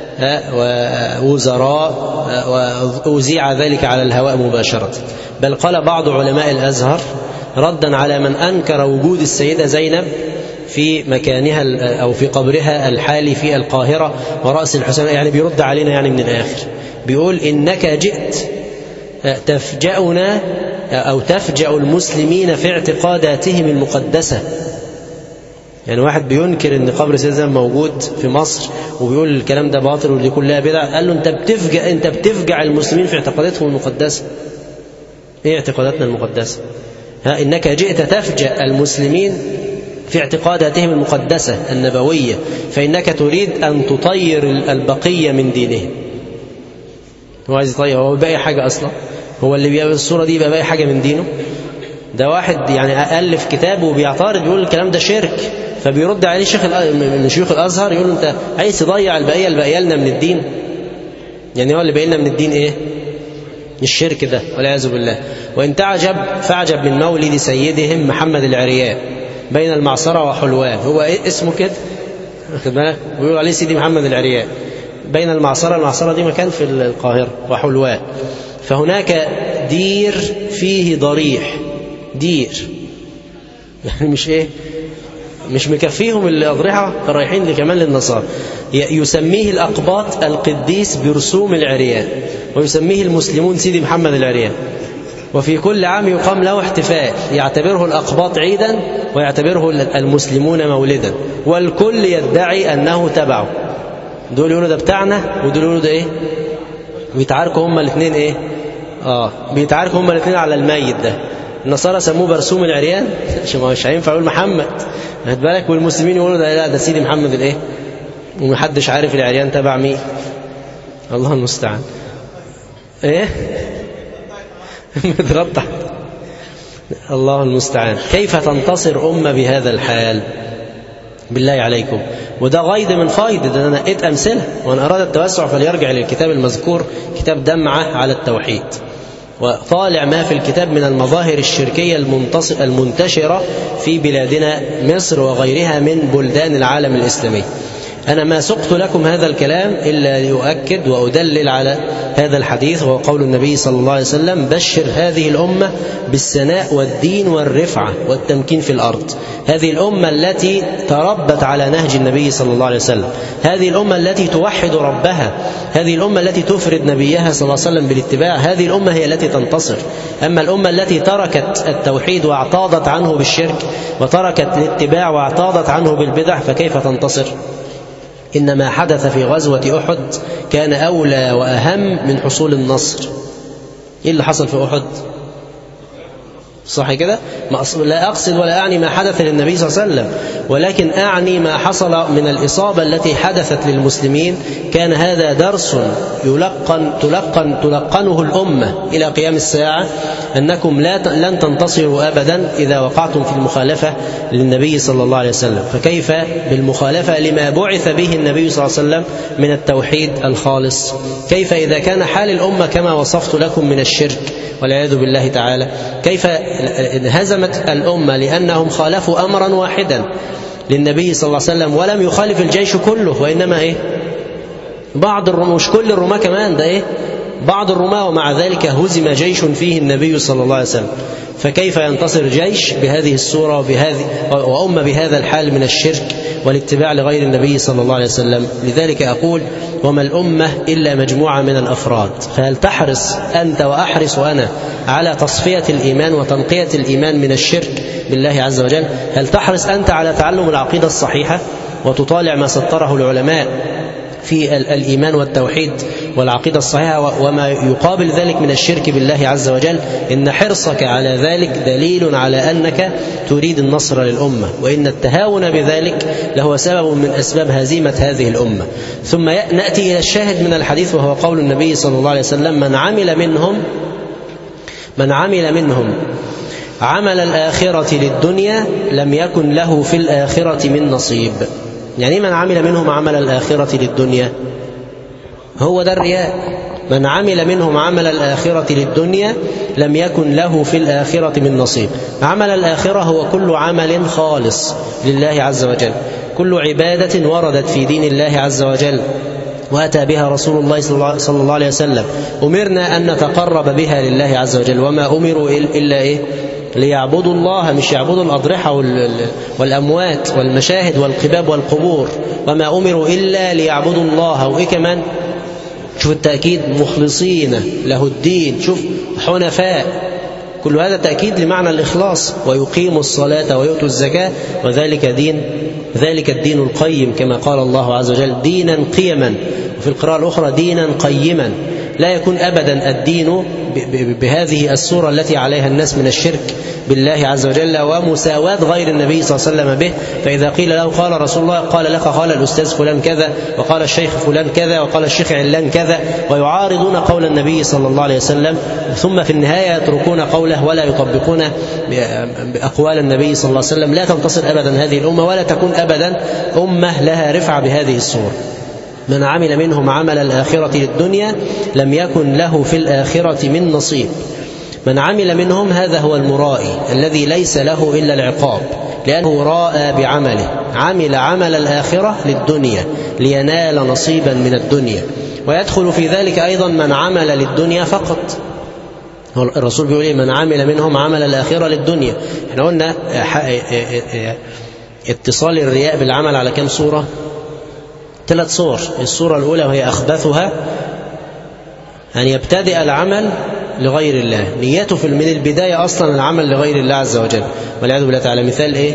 Speaker 3: ووزراء، وأذيع ذلك على الهواء مباشرة. بل قال بعض علماء الأزهر ردا على من أنكر وجود السيدة زينب في مكانها أو في قبرها الحالي في القاهرة ورأس الحسين، يعني بيرد علينا يعني من الآخر، بيقول: إنك جئت تفجأنا أو تفجأ المسلمين في اعتقاداتهم المقدسة. يعني واحد بينكر ان قبر سيدنا زينب موجود في مصر وبيقول الكلام ده باطل ودي كلها بدعة، قال له: انت بتفجع المسلمين في اعتقاداتهم المقدسة. ايه اعتقاداتنا المقدسة؟ انك جئت تفجأ المسلمين في اعتقاداتهم المقدسة النبوية، فإنك تريد أن تطير البقية من دينهم. هو عايز يطير، هو باقي حاجة أصلا؟ هو اللي بيقابل الصورة دي يبقى باقي حاجة من دينه؟ ده واحد يعني ألف كتاب وبيعترض، بيقول الكلام ده شرك، فبيرد عليه شيخ من شيوخ الأزهر يقول له: أنت عايز تضيع البقية اللي باقيه لنا من الدين؟ يعني هو اللي باقي لنا من الدين إيه؟ الشرك ده والعياذ بالله. وإن تعجب فاعجب من مولد سيدهم محمد العرياء بين المعصرة وحلوان. هو إيه اسمه كده؟ واخد بالك؟ بيقول عليه سيدي محمد العرياء بين المعصرة دي مكان في القاهرة، وحلوان. فهناك دير فيه ضريح، دير يعني مش ايه، مش مكفيهم الأضرحة رايحين كمان للنصارى. يسميه الأقباط القديس برسوم العريان، ويسميه المسلمون سيدي محمد العريان. وفي كل عام يقام له احتفال يعتبره الأقباط عيدا ويعتبره المسلمون مولدا، والكل يدعي أنه تبعه. دول يقولوا ده بتاعنا ودول يقولوا ده ايه، بيتعاركوا هما الاثنين ايه، بيتعاركوا هما الاثنين على الميت ده. النصارى سموه برسوم العريان عشان مش هينفع يقول محمد، خد بالك، والمسلمين يقولوا ده سيدي محمد الايه، ومحدش عارف العريان تبع مين. الله المستعان. ايه مترطح. الله المستعان. كيف تنتصر أمة بهذا الحال بالله عليكم؟ وده غيض من فايد، ده أنا نقيت أمثلة، وأن أراد التوسع فليرجع للكتاب المذكور، كتاب دمعة على التوحيد، وطالع ما في الكتاب من المظاهر الشركية المنتشرة في بلادنا مصر وغيرها من بلدان العالم الإسلامي. أنا ما سقت لكم هذا الكلام إلا لأؤكد وأدلل على هذا الحديث، وهو قول النبي صلى الله عليه وسلم: بشر هذه الأمة بالسناء والدين والرفعة والتمكين في الأرض. هذه الأمة التي تربت على نهج النبي صلى الله عليه وسلم، هذه الأمة التي توحد ربها، هذه الأمة التي تفرد نبيها صلى الله عليه وسلم بالاتباع، هذه الأمة هي التي تنتصر. أما الأمة التي تركت التوحيد واعتاضت عنه بالشرك، وتركت الاتباع واعتاضت عنه بالبدع، فكيف تنتصر؟ إنما حدث في غزوة أحد كان أولى وأهم من حصول النصر. إيه اللي حصل في أحد؟ صح كده؟ لا أقصد ولا أعني ما حدث للنبي صلى الله عليه وسلم، ولكن أعني ما حصل من الإصابة التي حدثت للمسلمين. كان هذا درس تلقنه الأمة إلى قيام الساعة، أنكم لن تنتصروا أبدا إذا وقعتم في المخالفة للنبي صلى الله عليه وسلم. فكيف بالمخالفة لما بعث به النبي صلى الله عليه وسلم من التوحيد الخالص؟ كيف إذا كان حال الأمة كما وصفت لكم من الشرك والعياذ بالله تعالى؟ كيف انهزمت الأمة لأنهم خالفوا أمرا واحدا للنبي صلى الله عليه وسلم، ولم يخالف الجيش كله، وإنما إيه؟ بعض الرماة، مش كل الرماة كمان، ده إيه؟ بعض الرماة، ومع ذلك هزم جيش فيه النبي صلى الله عليه وسلم. فكيف ينتصر جيش بهذه الصورة وأمة بهذا الحال من الشرك والاتباع لغير النبي صلى الله عليه وسلم؟ لذلك أقول: وما الأمة إلا مجموعة من الأفراد. فهل تحرص أنت وأحرص أنا على تصفية الإيمان وتنقية الإيمان من الشرك بالله عز وجل؟ هل تحرص أنت على تعلم العقيدة الصحيحة وتطالع ما سطره العلماء في الإيمان والتوحيد والعقيدة الصحيحة وما يقابل ذلك من الشرك بالله عز وجل؟ إن حرصك على ذلك دليل على أنك تريد النصر للأمة، وإن التهاون بذلك لهو سبب من أسباب هزيمة هذه الأمة. ثم نأتي إلى الشاهد من الحديث، وهو قول النبي صلى الله عليه وسلم: من عمل منهم عمل الآخرة للدنيا لم يكن له في الآخرة من نصيب. يعني من عمل منهم عمل الآخرة للدنيا؟ هو ده الرياء. من عمل منهم عمل الآخرة للدنيا لم يكن له في الآخرة من نصيب. عمل الآخرة هو كل عمل خالص لله عز وجل، كل عبادة وردت في دين الله عز وجل وأتى بها رسول الله صلى الله عليه وسلم، أمرنا أن نتقرب بها لله عز وجل. وما أمروا إلا إيه؟ ليعبدوا الله، مش يعبدوا الأضرحة والأموات والمشاهد والقباب والقبور. وما أمروا إلا ليعبدوا الله، وإيه كمان؟ شوف التأكيد: مخلصين له الدين، شوف حنفاء. كل هذا تأكيد لمعنى الإخلاص. ويقيموا الصلاة ويؤتوا الزكاة وذلك الدين القيم، كما قال الله عز وجل: دينا قيما. وفي القراءة الأخرى: دينا قيما. لا يكون أبدا الدين بهذه الصورة التي عليها الناس من الشرك بالله عز وجل ومساواة غير النبي صلى الله عليه وسلم به. فإذا قيل له قال رسول الله، قال لك قال الأستاذ فلان كذا، وقال الشيخ فلان كذا، وقال الشيخ علان كذا، ويعارضون قول النبي صلى الله عليه وسلم، ثم في النهاية يتركون قوله ولا يطبقون بأقوال النبي صلى الله عليه وسلم. لا تنتصر أبدا هذه الأمة، ولا تكون أبدا أمة لها رفعة بهذه الصورة. من عمل منهم عمل الآخرة للدنيا لم يكن له في الآخرة من نصيب. من عمل منهم، هذا هو المرائي الذي ليس له إلا العقاب، لأنه راء بعمله، عمل عمل الآخرة للدنيا لينال نصيبا من الدنيا. ويدخل في ذلك أيضا من عمل للدنيا فقط. الرسول بيقول إيه؟ من عمل منهم عمل الآخرة للدنيا. احنا قلنا اتصال الرياء بالعمل على كم صورة؟ 3 صور. الصورة الأولى وهي أخبثها أن يبتدئ العمل لغير الله، نيته من البداية أصلا العمل لغير الله عز وجل والعياذ بالله تعالى. مثال إيه؟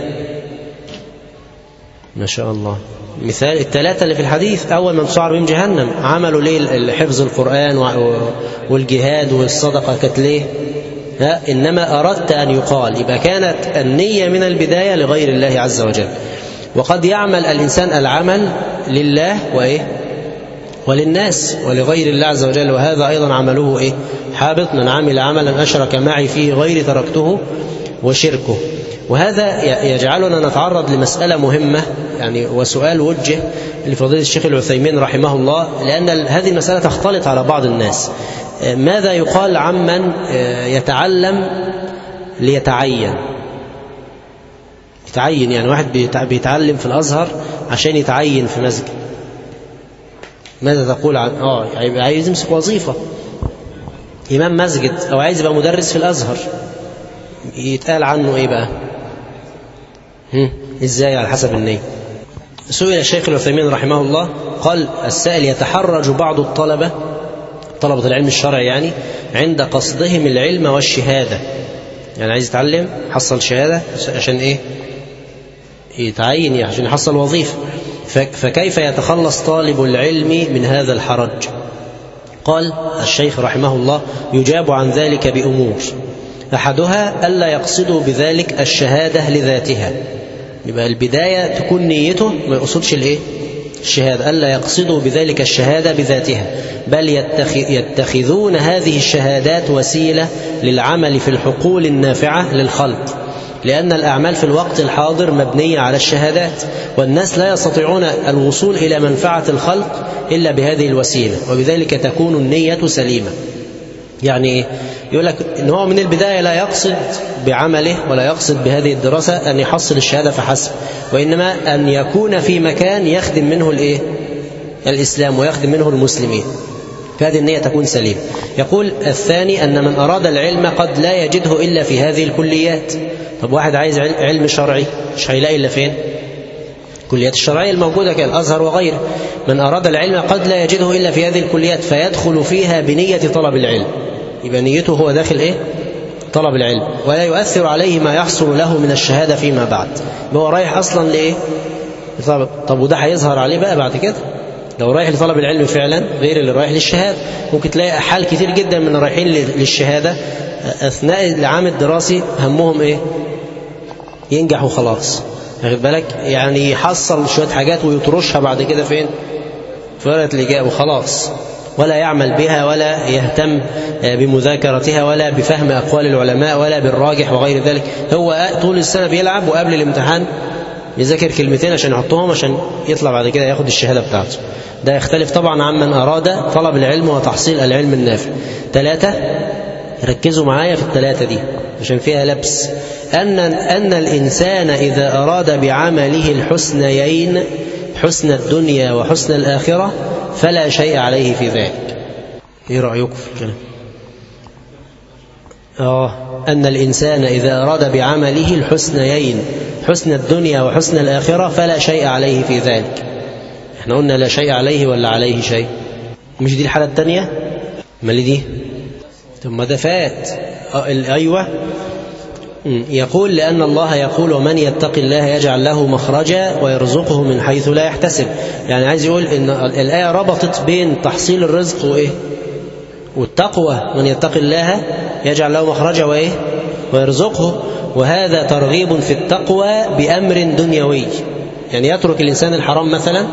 Speaker 3: ما شاء الله، مثال 3 اللي في الحديث: أول من تسعر بهم جهنم، عملوا ليه؟ حفظ القرآن والجهاد والصدقة كانت ليه؟ إنما أردت أن يقال، يبقى كانت النية من البداية لغير الله عز وجل. وقد يعمل الإنسان العمل لله وللناس ولغير الله عز وجل، وهذا أيضا عمله حابط. من عمل عملا أشرك معي فيه غير تركته وشركه. وهذا يجعلنا نتعرض لمسألة مهمة يعني، وسؤال وجه لفضيلة الشيخ العثيمين رحمه الله، لأن هذه المسألة تختلط على بعض الناس. ماذا يقال عمن يتعلم ليتعين؟ يتعين يعني واحد بيتعلم في الأزهر عشان يتعين في مسجد، ماذا تقول عن عايز يمسك وظيفة إمام مسجد أو عايز يبقى مدرس في الأزهر، يتقال عنه إيه بقى؟ إزاي على حسب النية؟ سئل الشيخ العثيمين رحمه الله، قال السائل يتحرج بعض طلبة العلم الشرعي يعني عند قصدهم العلم والشهادة، يعني عايز يتعلم حصل شهادة عشان يتعين عشان يحصل وظيفة، فكيف يتخلص طالب العلم من هذا الحرج؟ قال الشيخ رحمه الله يجاب عن ذلك بأمور، أحدها ألا يقصدوا بذلك الشهادة لذاتها، يبقى البداية تكون نيته ما يقصدش الشهادة، ألا يقصدوا بذلك الشهادة بذاتها، بل يتخذون هذه الشهادات وسيلة للعمل في الحقول النافعة للخلق، لأن الأعمال في الوقت الحاضر مبنية على الشهادات، والناس لا يستطيعون الوصول إلى منفعة الخلق إلا بهذه الوسيلة، وبذلك تكون النية سليمة. يعني يقول لك إن هو من البداية لا يقصد بعمله ولا يقصد بهذه الدراسة أن يحصل الشهادة فحسب، وإنما أن يكون في مكان يخدم منه الإسلام ويخدم منه المسلمين، فهذه النية تكون سليمة. يقول الثاني أن من أراد العلم قد لا يجده إلا في هذه الكليات. طب واحد عايز علم شرعي مش هيلاقي إلا فين؟ الكليات الشرعية الموجودة كالأزهر وغيره. من أراد العلم قد لا يجده إلا في هذه الكليات فيدخل فيها بنية طلب العلم، يبقى نيته هو داخل طلب العلم، ولا يؤثر عليه ما يحصل له من الشهادة فيما بعد، هو رايح أصلا طب وده هيظهر عليه بقى بعد كده لو رايح لطلب العلم فعلا غير اللي رايح للشهادة. ممكن تلاقي حال كتير جدا من الرايحين للشهادة أثناء العام الدراسي همهم ينجحوا خلاص، واخد بالك؟ يعني يحصل شوية حاجات ويطرشها بعد كده فين؟ في ورقة الإجابة وخلاص، ولا يعمل بها ولا يهتم بمذاكرتها ولا بفهم أقوال العلماء ولا بالراجح وغير ذلك. هو طول السنة بيلعب، وقبل الامتحان يذاكر كلمتين عشان يحطهم عشان يطلع بعد كده ياخد الشهادة بتاعته. ده يختلف طبعا عن من أراد طلب العلم وتحصيل العلم النافع. 3، ركزوا معايا في ال3 دي عشان فيها لبس. أن الإنسان إذا أراد بعمله الحسنيين، حسن الدنيا وحسن الآخرة، فلا شيء عليه في ذلك. إيه رأيكم في الكلام؟ أن الإنسان إذا أراد بعمله الحسنيين، حسن الدنيا وحسن الآخرة، فلا شيء عليه في ذلك. احنا قلنا لا شيء عليه ولا عليه شيء؟ مش دي الحالة الثانية؟ ما اللي دي؟ ثم ده فات. أيوة. يقول لأن الله يقول ومن يتق الله يجعل له مخرجا ويرزقه من حيث لا يحتسب. يعني عايز يقول إن الآية ربطت بين تحصيل الرزق والتقوى. من يتق الله يجعل له مخرجا ويرزقه، وهذا ترغيب في التقوى بأمر دنيوي، يعني يترك الإنسان الحرام مثلا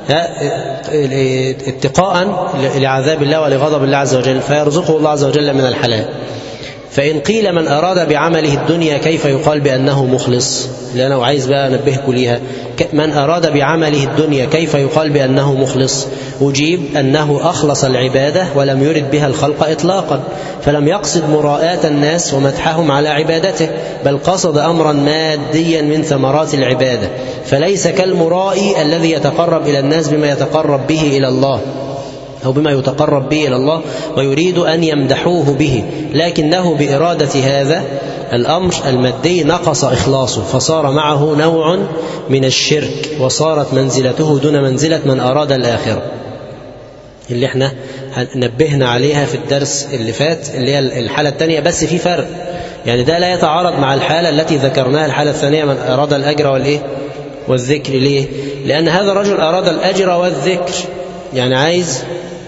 Speaker 3: اتقاء لعذاب الله ولغضب الله عز وجل، فيرزقه الله عز وجل من الحلال. فإن قيل من أراد بعمله الدنيا كيف يقال بأنه مخلص؟ لأنه عايز بقى أنبهكم ليها. من أراد بعمله الدنيا كيف يقال بأنه مخلص؟ أجيب أنه أخلص العبادة ولم يرد بها الخلق إطلاقا، فلم يقصد مراءة الناس ومدحهم على عبادته، بل قصد أمرا ماديا من ثمرات العبادة، فليس كالمرائي الذي يتقرب إلى الناس بما يتقرب به إلى الله أو بما يتقرب به إلى الله ويريد أن يمدحوه به، لكنه بإرادة هذا الأمر المادي نقص إخلاصه، فصار معه نوع من الشرك، وصارت منزلته دون منزلة من أراد الآخرة، اللي احنا نبهنا عليها في الدرس اللي فات، اللي هي الحالة الثانية. بس في فرق، يعني ده لا يتعارض مع الحالة التي ذكرناها، الحالة الثانية من أراد الأجر والذكر. ليه؟ لأن هذا الرجل أراد الأجر والذكر، يعني عايز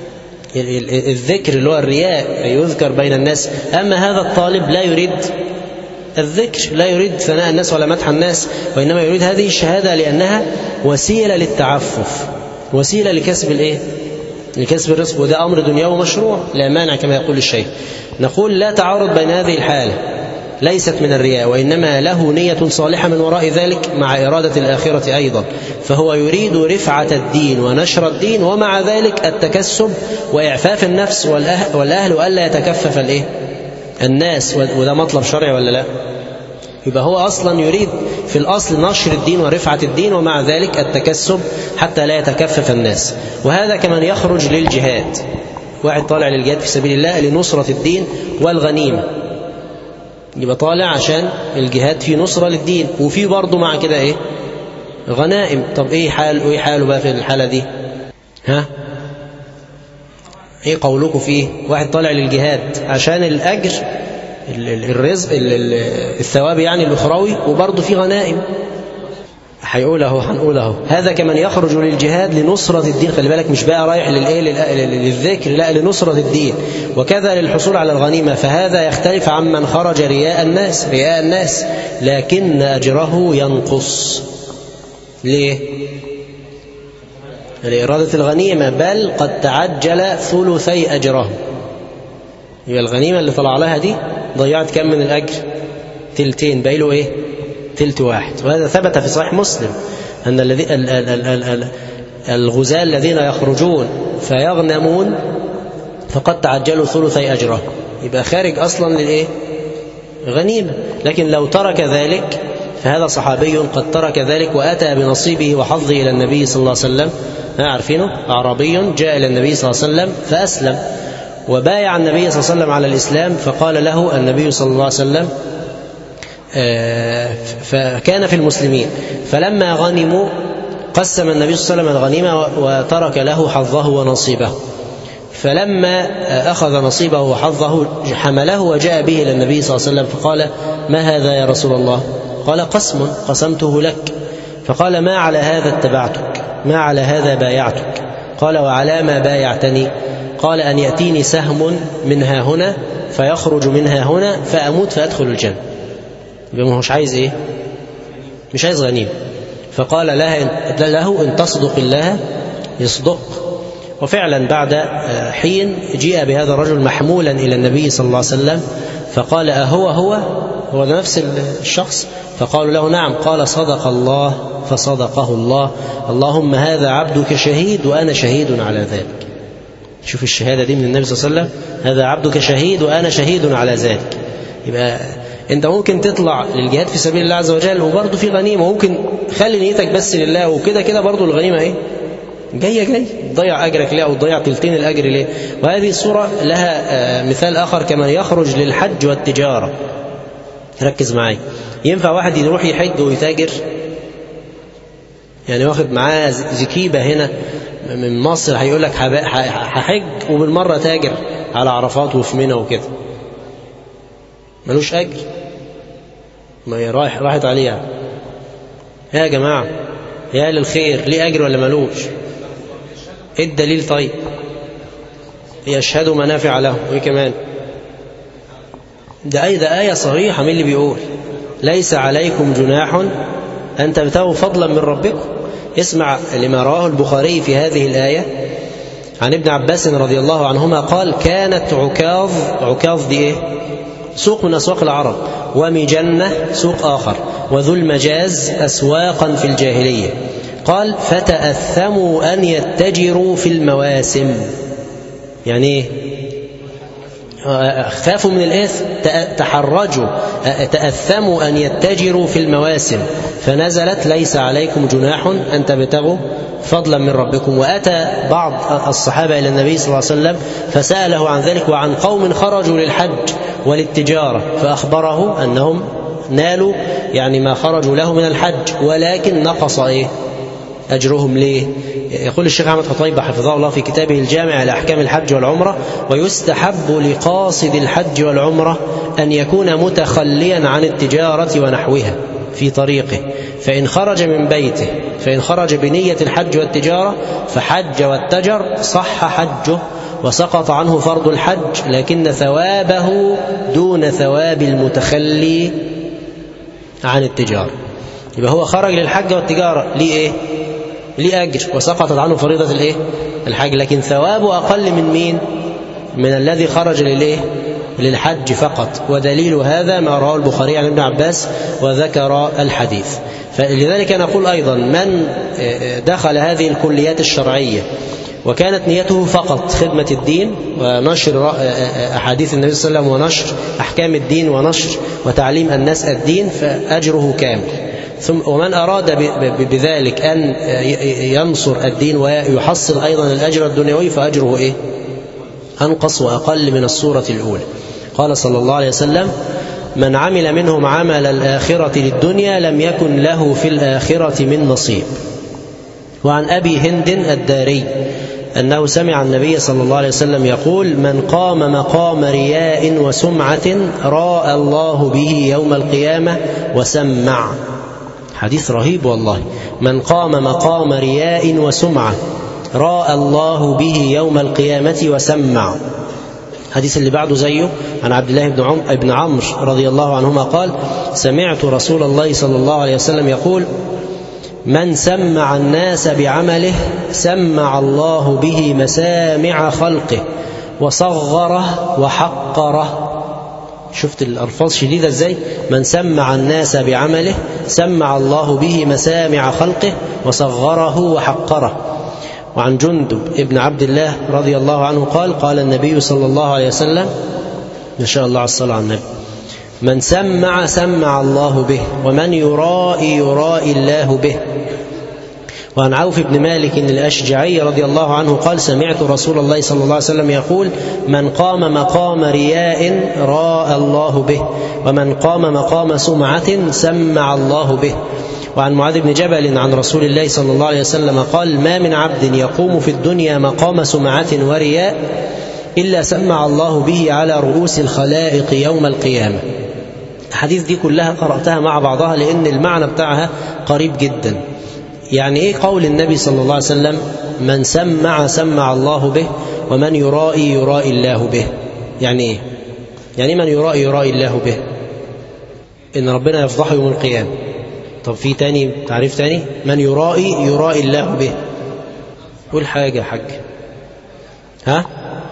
Speaker 3: الذكر اللي هو الرياء يذكر بين الناس. أما هذا الطالب لا يريد الذكر، لا يريد ثناء الناس ولا مدح الناس، وإنما يريد هذه الشهادة لأنها وسيلة للتعفف، وسيلة لكسب الإيه؟ لكسب الرزق، وده أمر دنيوي مشروع لا مانع كما يقول الشيخ. نقول لا تعارض بين هذه الحالة، ليست من الرياء، وإنما له نية صالحة من وراء ذلك مع إرادة الآخرة أيضا، فهو يريد رفعة الدين ونشر الدين، ومع ذلك التكسب وإعفاف النفس والأهل وألا يتكفف الإيه؟ الناس، وده مطلب شرعي ولا لا؟ يبقى هو أصلا يريد في الأصل نشر الدين ورفعة الدين، ومع ذلك التكسب حتى لا يتكفف الناس. وهذا كمن يخرج للجهاد، واحد طالع للجهاد في سبيل الله لنصرة الدين والغنيمة، يبقى طالع عشان الجهاد فيه نصرة للدين، وفيه برضه مع كده إيه؟ غنائم. طب إيه حاله بقى في الحالة دي؟ ها؟ إيه قولكم فيه؟ واحد طالع للجهاد عشان الأجر، الرزق، الثواب يعني الأخروي، وبرضه في غنائم. هنقول اهو هذا كمن يخرج للجهاد لنصرة الدين، خلي بالك مش بقى رايح للذكر، لا، لنصرة الدين، وكذا للحصول على الغنيمة، فهذا يختلف عمن خرج رياء الناس، لكن أجره ينقص. ليه؟ لإرادة الغنيمة، بل قد تعجل ثلثي أجره. يبقى الغنيمة اللي طلع لها دي ضيعت كم من الأجر؟ تلتين، باقيله إيه؟ تلت واحد. وهذا ثبت في صحيح مسلم أن الغزاة الذين يخرجون فيغنمون فقد تعجلوا ثلثي أجره، يبقى خارج أصلا للإيه؟ غنيمة. لكن لو ترك ذلك فهذا صحابي قد ترك ذلك وأتى بنصيبه وحظه إلى النبي صلى الله عليه وسلم. عارفينه؟ أعرابي جاء إلى النبي صلى الله عليه وسلم فأسلم، وبايع النبي صلى الله عليه وسلم على الإسلام، فقال له النبي صلى الله عليه وسلم، فكان في المسلمين، فلما غنموا قسم النبي صلى الله عليه وسلم الغنيمة وترك له حظه ونصيبه، فلما أخذ نصيبه وحظه حمله وجاء به إلى النبي صلى الله عليه وسلم فقال: ما هذا يا رسول الله؟ قال: قسمته لك. فقال: ما على هذا اتبعتك، ما على هذا بايعتك. قال: وعلى ما بايعتني؟ قال: أن يأتيني سهم منها هنا فيخرج منها هنا فأموت فأدخل الجنة. يبقى مش عايز إيه؟ مش عايز غنيمة. فقال له: إن تصدق الله يصدق. وفعلا بعد حين جاء بهذا الرجل محمولا إلى النبي صلى الله عليه وسلم، فقال: هو نفس الشخص؟ فقالوا له: نعم. قال: صدق الله فصدقه الله، اللهم هذا عبدك شهيد وأنا شهيد على ذلك. شوف الشهادة دي من النبي صلى الله عليه وسلم، هذا عبدك شهيد وأنا شهيد على ذلك. يبقى انت ممكن تطلع للجهاد في سبيل الله عز وجل وبرضه في غنيمة، ممكن خلي نيتك بس لله، وكده كده برضه الغنيمة ايه؟ جاية تضيع أجرك ليه، أو تضيع تلتين الأجر ليه؟ وهذه الصورة لها مثال آخر، كما يخرج للحج والتجارة. ركز معي، ينفع واحد يروح يحج ويتاجر؟ يعني واخد معاه زكيبة هنا من مصر، هيقول لك هحج وبالمرة تاجر على عرفات وفي منى وكده، ملوش أجر، ما هي راحت عليها. يا جماعة يا للخير، ليه أجر ولا ملوش؟ إيه الدليل؟ طيب يشهدوا منافع له، وإيه كمان؟ ده آية صريحة. من اللي بيقول ليس عليكم جناح أن تبتغوا فضلا من ربكم؟ اسمع لما رواه البخاري في هذه الآية عن ابن عباس رضي الله عنهما قال: كانت عكاظ دي إيه؟ سوق من أسواق العرب، ومجنة سوق آخر، وذو المجاز أسواقا في الجاهلية. قال: فتأثموا أن يتجروا في المواسم. يعني إيه؟ خافوا من الإثم، تحرجوا، تأثموا أن يتجروا في المواسم، فنزلت: ليس عليكم جناح أن تبتغوا فضلا من ربكم. وأتى بعض الصحابة إلى النبي صلى الله عليه وسلم فسأله عن ذلك وعن قوم خرجوا للحج وللتجارة، فأخبره أنهم نالوا يعني ما خرجوا له من الحج، ولكن نقص إيه؟ أجرهم. ليه؟ يقول الشيخ أحمد خطيبة حفظه الله في كتابه الجامع لأحكام الحج والعمرة: ويستحب لقاصد الحج والعمرة أن يكون متخليا عن التجارة ونحوها في طريقه، فإن خرج من بيته، فإن خرج بنية الحج والتجارة فحج واتجر صح حجه وسقط عنه فرض الحج، لكن ثوابه دون ثواب المتخلي عن التجارة. يبقى هو خرج للحج والتجارة ليه إيه؟ ليه أجر، وسقطت عنه فريضة الإيه؟ الحج، لكن ثوابه أقل من مين؟ من الذي خرج للإيه؟ للحج فقط. ودليل هذا ما رواه البخاري عن ابن عباس وذكر الحديث. فلذلك نقول أيضا من دخل هذه الكليات الشرعية وكانت نيته فقط خدمة الدين ونشر أحاديث النبي صلى الله عليه وسلم ونشر أحكام الدين ونشر وتعليم الناس الدين فأجره كامل. ومن أراد بذلك أن ينصر الدين ويحصل أيضا الأجر الدنيوي فأجره إيه؟ أنقص وأقل من الصورة الأولى. قال صلى الله عليه وسلم: من عمل منهم عمل الآخرة للدنيا لم يكن له في الآخرة من نصيب. وعن أبي هند الداري أنه سمع النبي صلى الله عليه وسلم يقول: من قام مقام رياء وسمعة راى الله به يوم القيامة وسمع. حديث رهيب والله. من قام مقام رياء وسمعة راى الله به يوم القيامة وسمع. حديث اللي بعده زيه عن عبد الله بن عمرو رضي الله عنهما قال: سمعت رسول الله صلى الله عليه وسلم يقول: من سمع الناس بعمله سمع الله به مسامع خلقه وصغره وحقره. شفت الألفاظ شديدة ازاي؟ من سمع الناس بعمله سمع الله به مسامع خلقه وصغره وحقره. وعن جندب ابن عبد الله رضي الله عنه قال: قال النبي صلى الله عليه وسلم، ما شاء الله على الصلاة على النبي: من سمع الله به، ومن يرائي الله به. وعن عوف بن مالك الأشجعي رضي الله عنه قال: سمعت رسول الله صلى الله عليه وسلم يقول: من قام مقام رياء راى الله به، ومن قام مقام سمعة سمع الله به. وعن معاذ بن جبل عن رسول الله صلى الله عليه وسلم قال: ما من عبد يقوم في الدنيا مقام سمعة ورياء إلا سمع الله به على رؤوس الخلائق يوم القيامة. الحديث دي كلها قرأتها مع بعضها لأن المعنى بتاعها قريب جدا. يعني إيه قول النبي صلى الله عليه وسلم: من سمع الله به، ومن يرائي الله به؟ يعني إيه؟ يعني من يرائي الله به؟ إن ربنا يفضحه يوم القيامة. طب في تاني تعريف تاني؟ من يرائي الله به. قول حاجة يا حاج. ها؟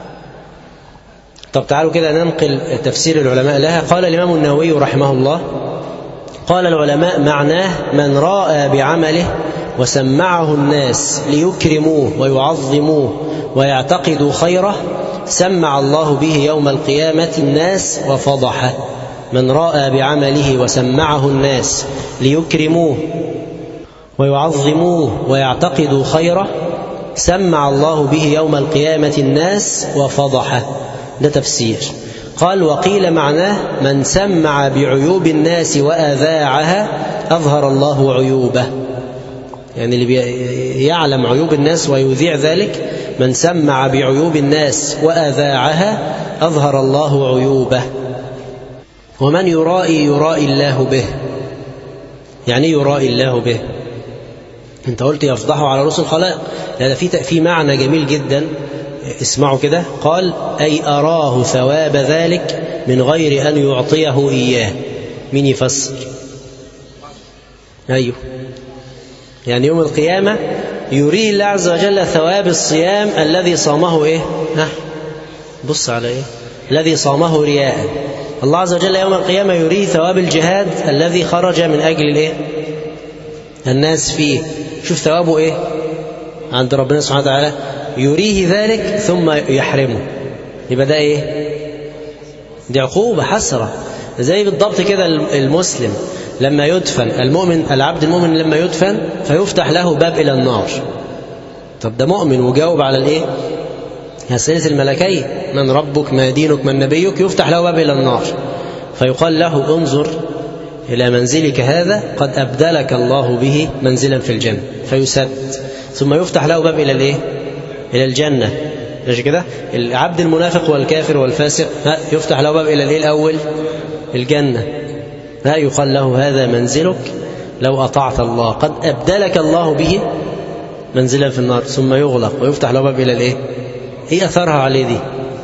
Speaker 3: طب تعالوا كده ننقل تفسير العلماء لها. قال الإمام النووي رحمه الله: قال العلماء: معناه من رأى بعمله وسمعه الناس ليكرموه ويعظموه ويعتقدوا خيره سمع الله به يوم القيامة الناس وفضحه. من رأى بعمله وسمعه الناس ليكرموه ويعظموه ويعتقدوا خيره سمع الله به يوم القيامة الناس وفضحه. ده تفسير. قال: وقيل معناه من سمع بعيوب الناس وأذاعها أظهر الله عيوبه. يعني اللي يعلم عيوب الناس ويذيع ذلك، من سمع بعيوب الناس وأذاعها أظهر الله عيوبه. ومن يرائي الله به. يعني يرائي الله به؟ انت قلت يفضحه على رؤوس الخلائق. هذا في معنى جميل جدا، اسمعوا كده. قال: أي أراه ثواب ذلك من غير أن يعطيه إياه. مين يفسر؟ أيوه، يعني يوم القيامة يريه الله عز وجل ثواب الصيام الذي صامه إيه؟ بص على إيه؟ الذي صامه رياء. الله عز وجل يوم القيامة يريه ثواب الجهاد الذي خرج من أجل الإيه؟ الناس فيه. شوف ثوابه إيه عند ربنا سبحانه وتعالى. يريه ذلك ثم يحرمه. يبقى ده إيه؟ دي عقوبة حسرة. زي بالضبط كده المسلم لما يدفن، العبد المؤمن لما يدفن فيفتح له باب إلى النار. طب ده مؤمن وجاوب على الإيه؟ أسئلة الملكية: من ربك، ما دينك، من نبيك. يفتح له باب إلى النار فيقال له: انظر إلى منزلك هذا قد أبدلك الله به منزلا في الجنة، فيسد. ثم يفتح له باب إلى الإيه؟ إلى الجنة. ماشي كده؟ العبد المنافق والكافر والفاسق يفتح له باب إلى الإيه الأول؟ الجنة. لا يقال له: هذا منزلك لو أطعت الله، قد أبدلك الله به منزلا في النار. ثم يغلق ويفتح له باب إلى الإيه؟ ايه اثرها عليه دي؟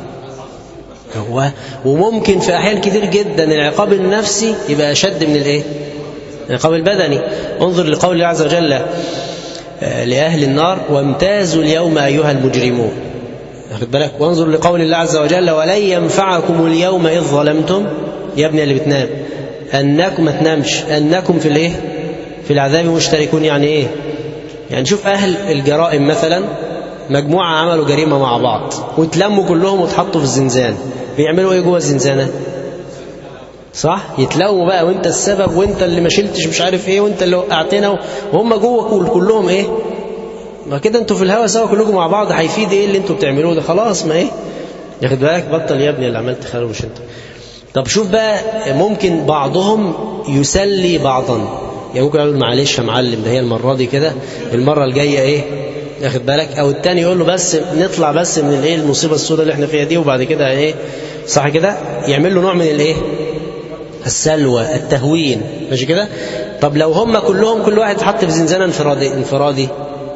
Speaker 3: وممكن في احيان كتير جدا العقاب النفسي يبقى اشد من الايه؟ العقاب البدني. انظر لقول الله عز وجل لأهل النار وامتازوا اليوم أيها المجرمون. واخد بالك؟ وانظر لقول الله عز وجل ولن ينفعكم اليوم إذ ظلمتم يا ابني اللي بتنام أنكم ما تنامش أنكم في الايه؟ في العذاب مشتركون. يعني ايه؟ يعني شوف أهل الجرائم مثلا مجموعة عملوا جريمة مع بعض وتلموا كلهم وتحطوا في الزنزان، بيعملوا ايه جوه الزنزانة؟ صح؟ يتلوموا بقى وانت السبب وانت اللي ما شلتش مش عارف ايه وانت اللي وقعتنا، وهم جوه كلهم ايه؟ ما كده انتوا في الهوا سوا كلكم مع بعض، هيفيد ايه اللي انتوا بتعملوه ده؟ خلاص ما ايه؟ ياخد بالك؟ بطل يا ابني اللي عملت خير مش انت. طب شوف بقى، ممكن بعضهم يسلي بعضا، يعني ممكن يقول معلش يا معلم ده هي المرة دي كده، المرة الجاية ايه؟ ياخد بالك؟ او التاني يقول له بس نطلع بس من الايه المصيبة السوداء اللي احنا فيها دي وبعد كده ايه؟ صح كده؟ يعمل له نوع من الايه؟ السلوى، التهوين، ماشي كده؟ طب لو هم كلهم كل واحد حط في زنزانة انفرادي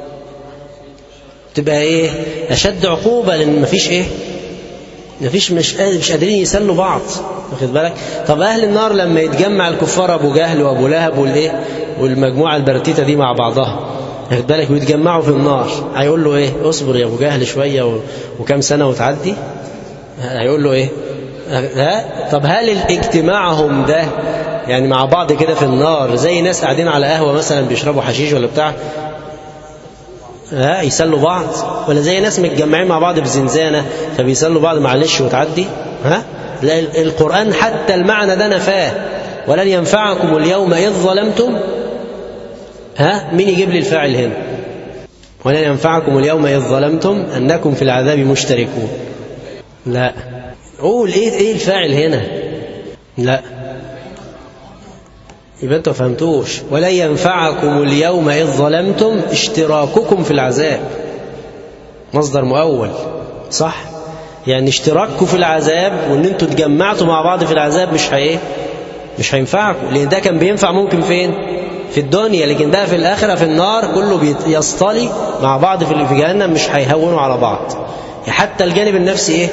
Speaker 3: تبقى ايه؟ اشد عقوبة، لان مفيش ايه؟ مش قادرين يسلوا بعض، واخد بالك؟ طب اهل النار لما يتجمع الكفار ابو جهل وابو لهب والايه والمجموعة البرتيتة دي مع بعضها، واخد بالك؟ ويتجمعوا في النار، هيقول له ايه؟ اصبر يا ابو جهل شوية وكم سنة وتعدي. هيقول له ايه؟ طب هل اجتماعهم ده يعني مع بعض كده في النار زي ناس قاعدين على قهوة مثلا بيشربوا حشيش ولا بتاع يسلوا بعض، ولا زي ناس متجمعين مع بعض في زنزانة فبيسلوا بعض معلش وتعدي؟ لا، القرآن حتى المعنى ده نفاه. ولن ينفعكم اليوم إذ ظلمتم. مين يجيب لي الفاعل هنا؟ ولن ينفعكم اليوم إذ ظلمتم أنكم في العذاب مشتركون. لا، قول ايه الفاعل هنا؟ لا، يبقى انتوا فهمتوش. ولن ينفعكم اليوم إذ ظلمتم اشتراككم في العذاب، مصدر مؤول، صح؟ يعني اشتراككم في العذاب وان انتوا اتجمعتوا مع بعض في العذاب مش هينفعكم، لان ده كان بينفع ممكن فين؟ في الدنيا، لكن ده في الآخرة في النار كله يصطلي مع بعض في جهنم، مش هيهونوا على بعض. حتى الجانب النفسي ايه؟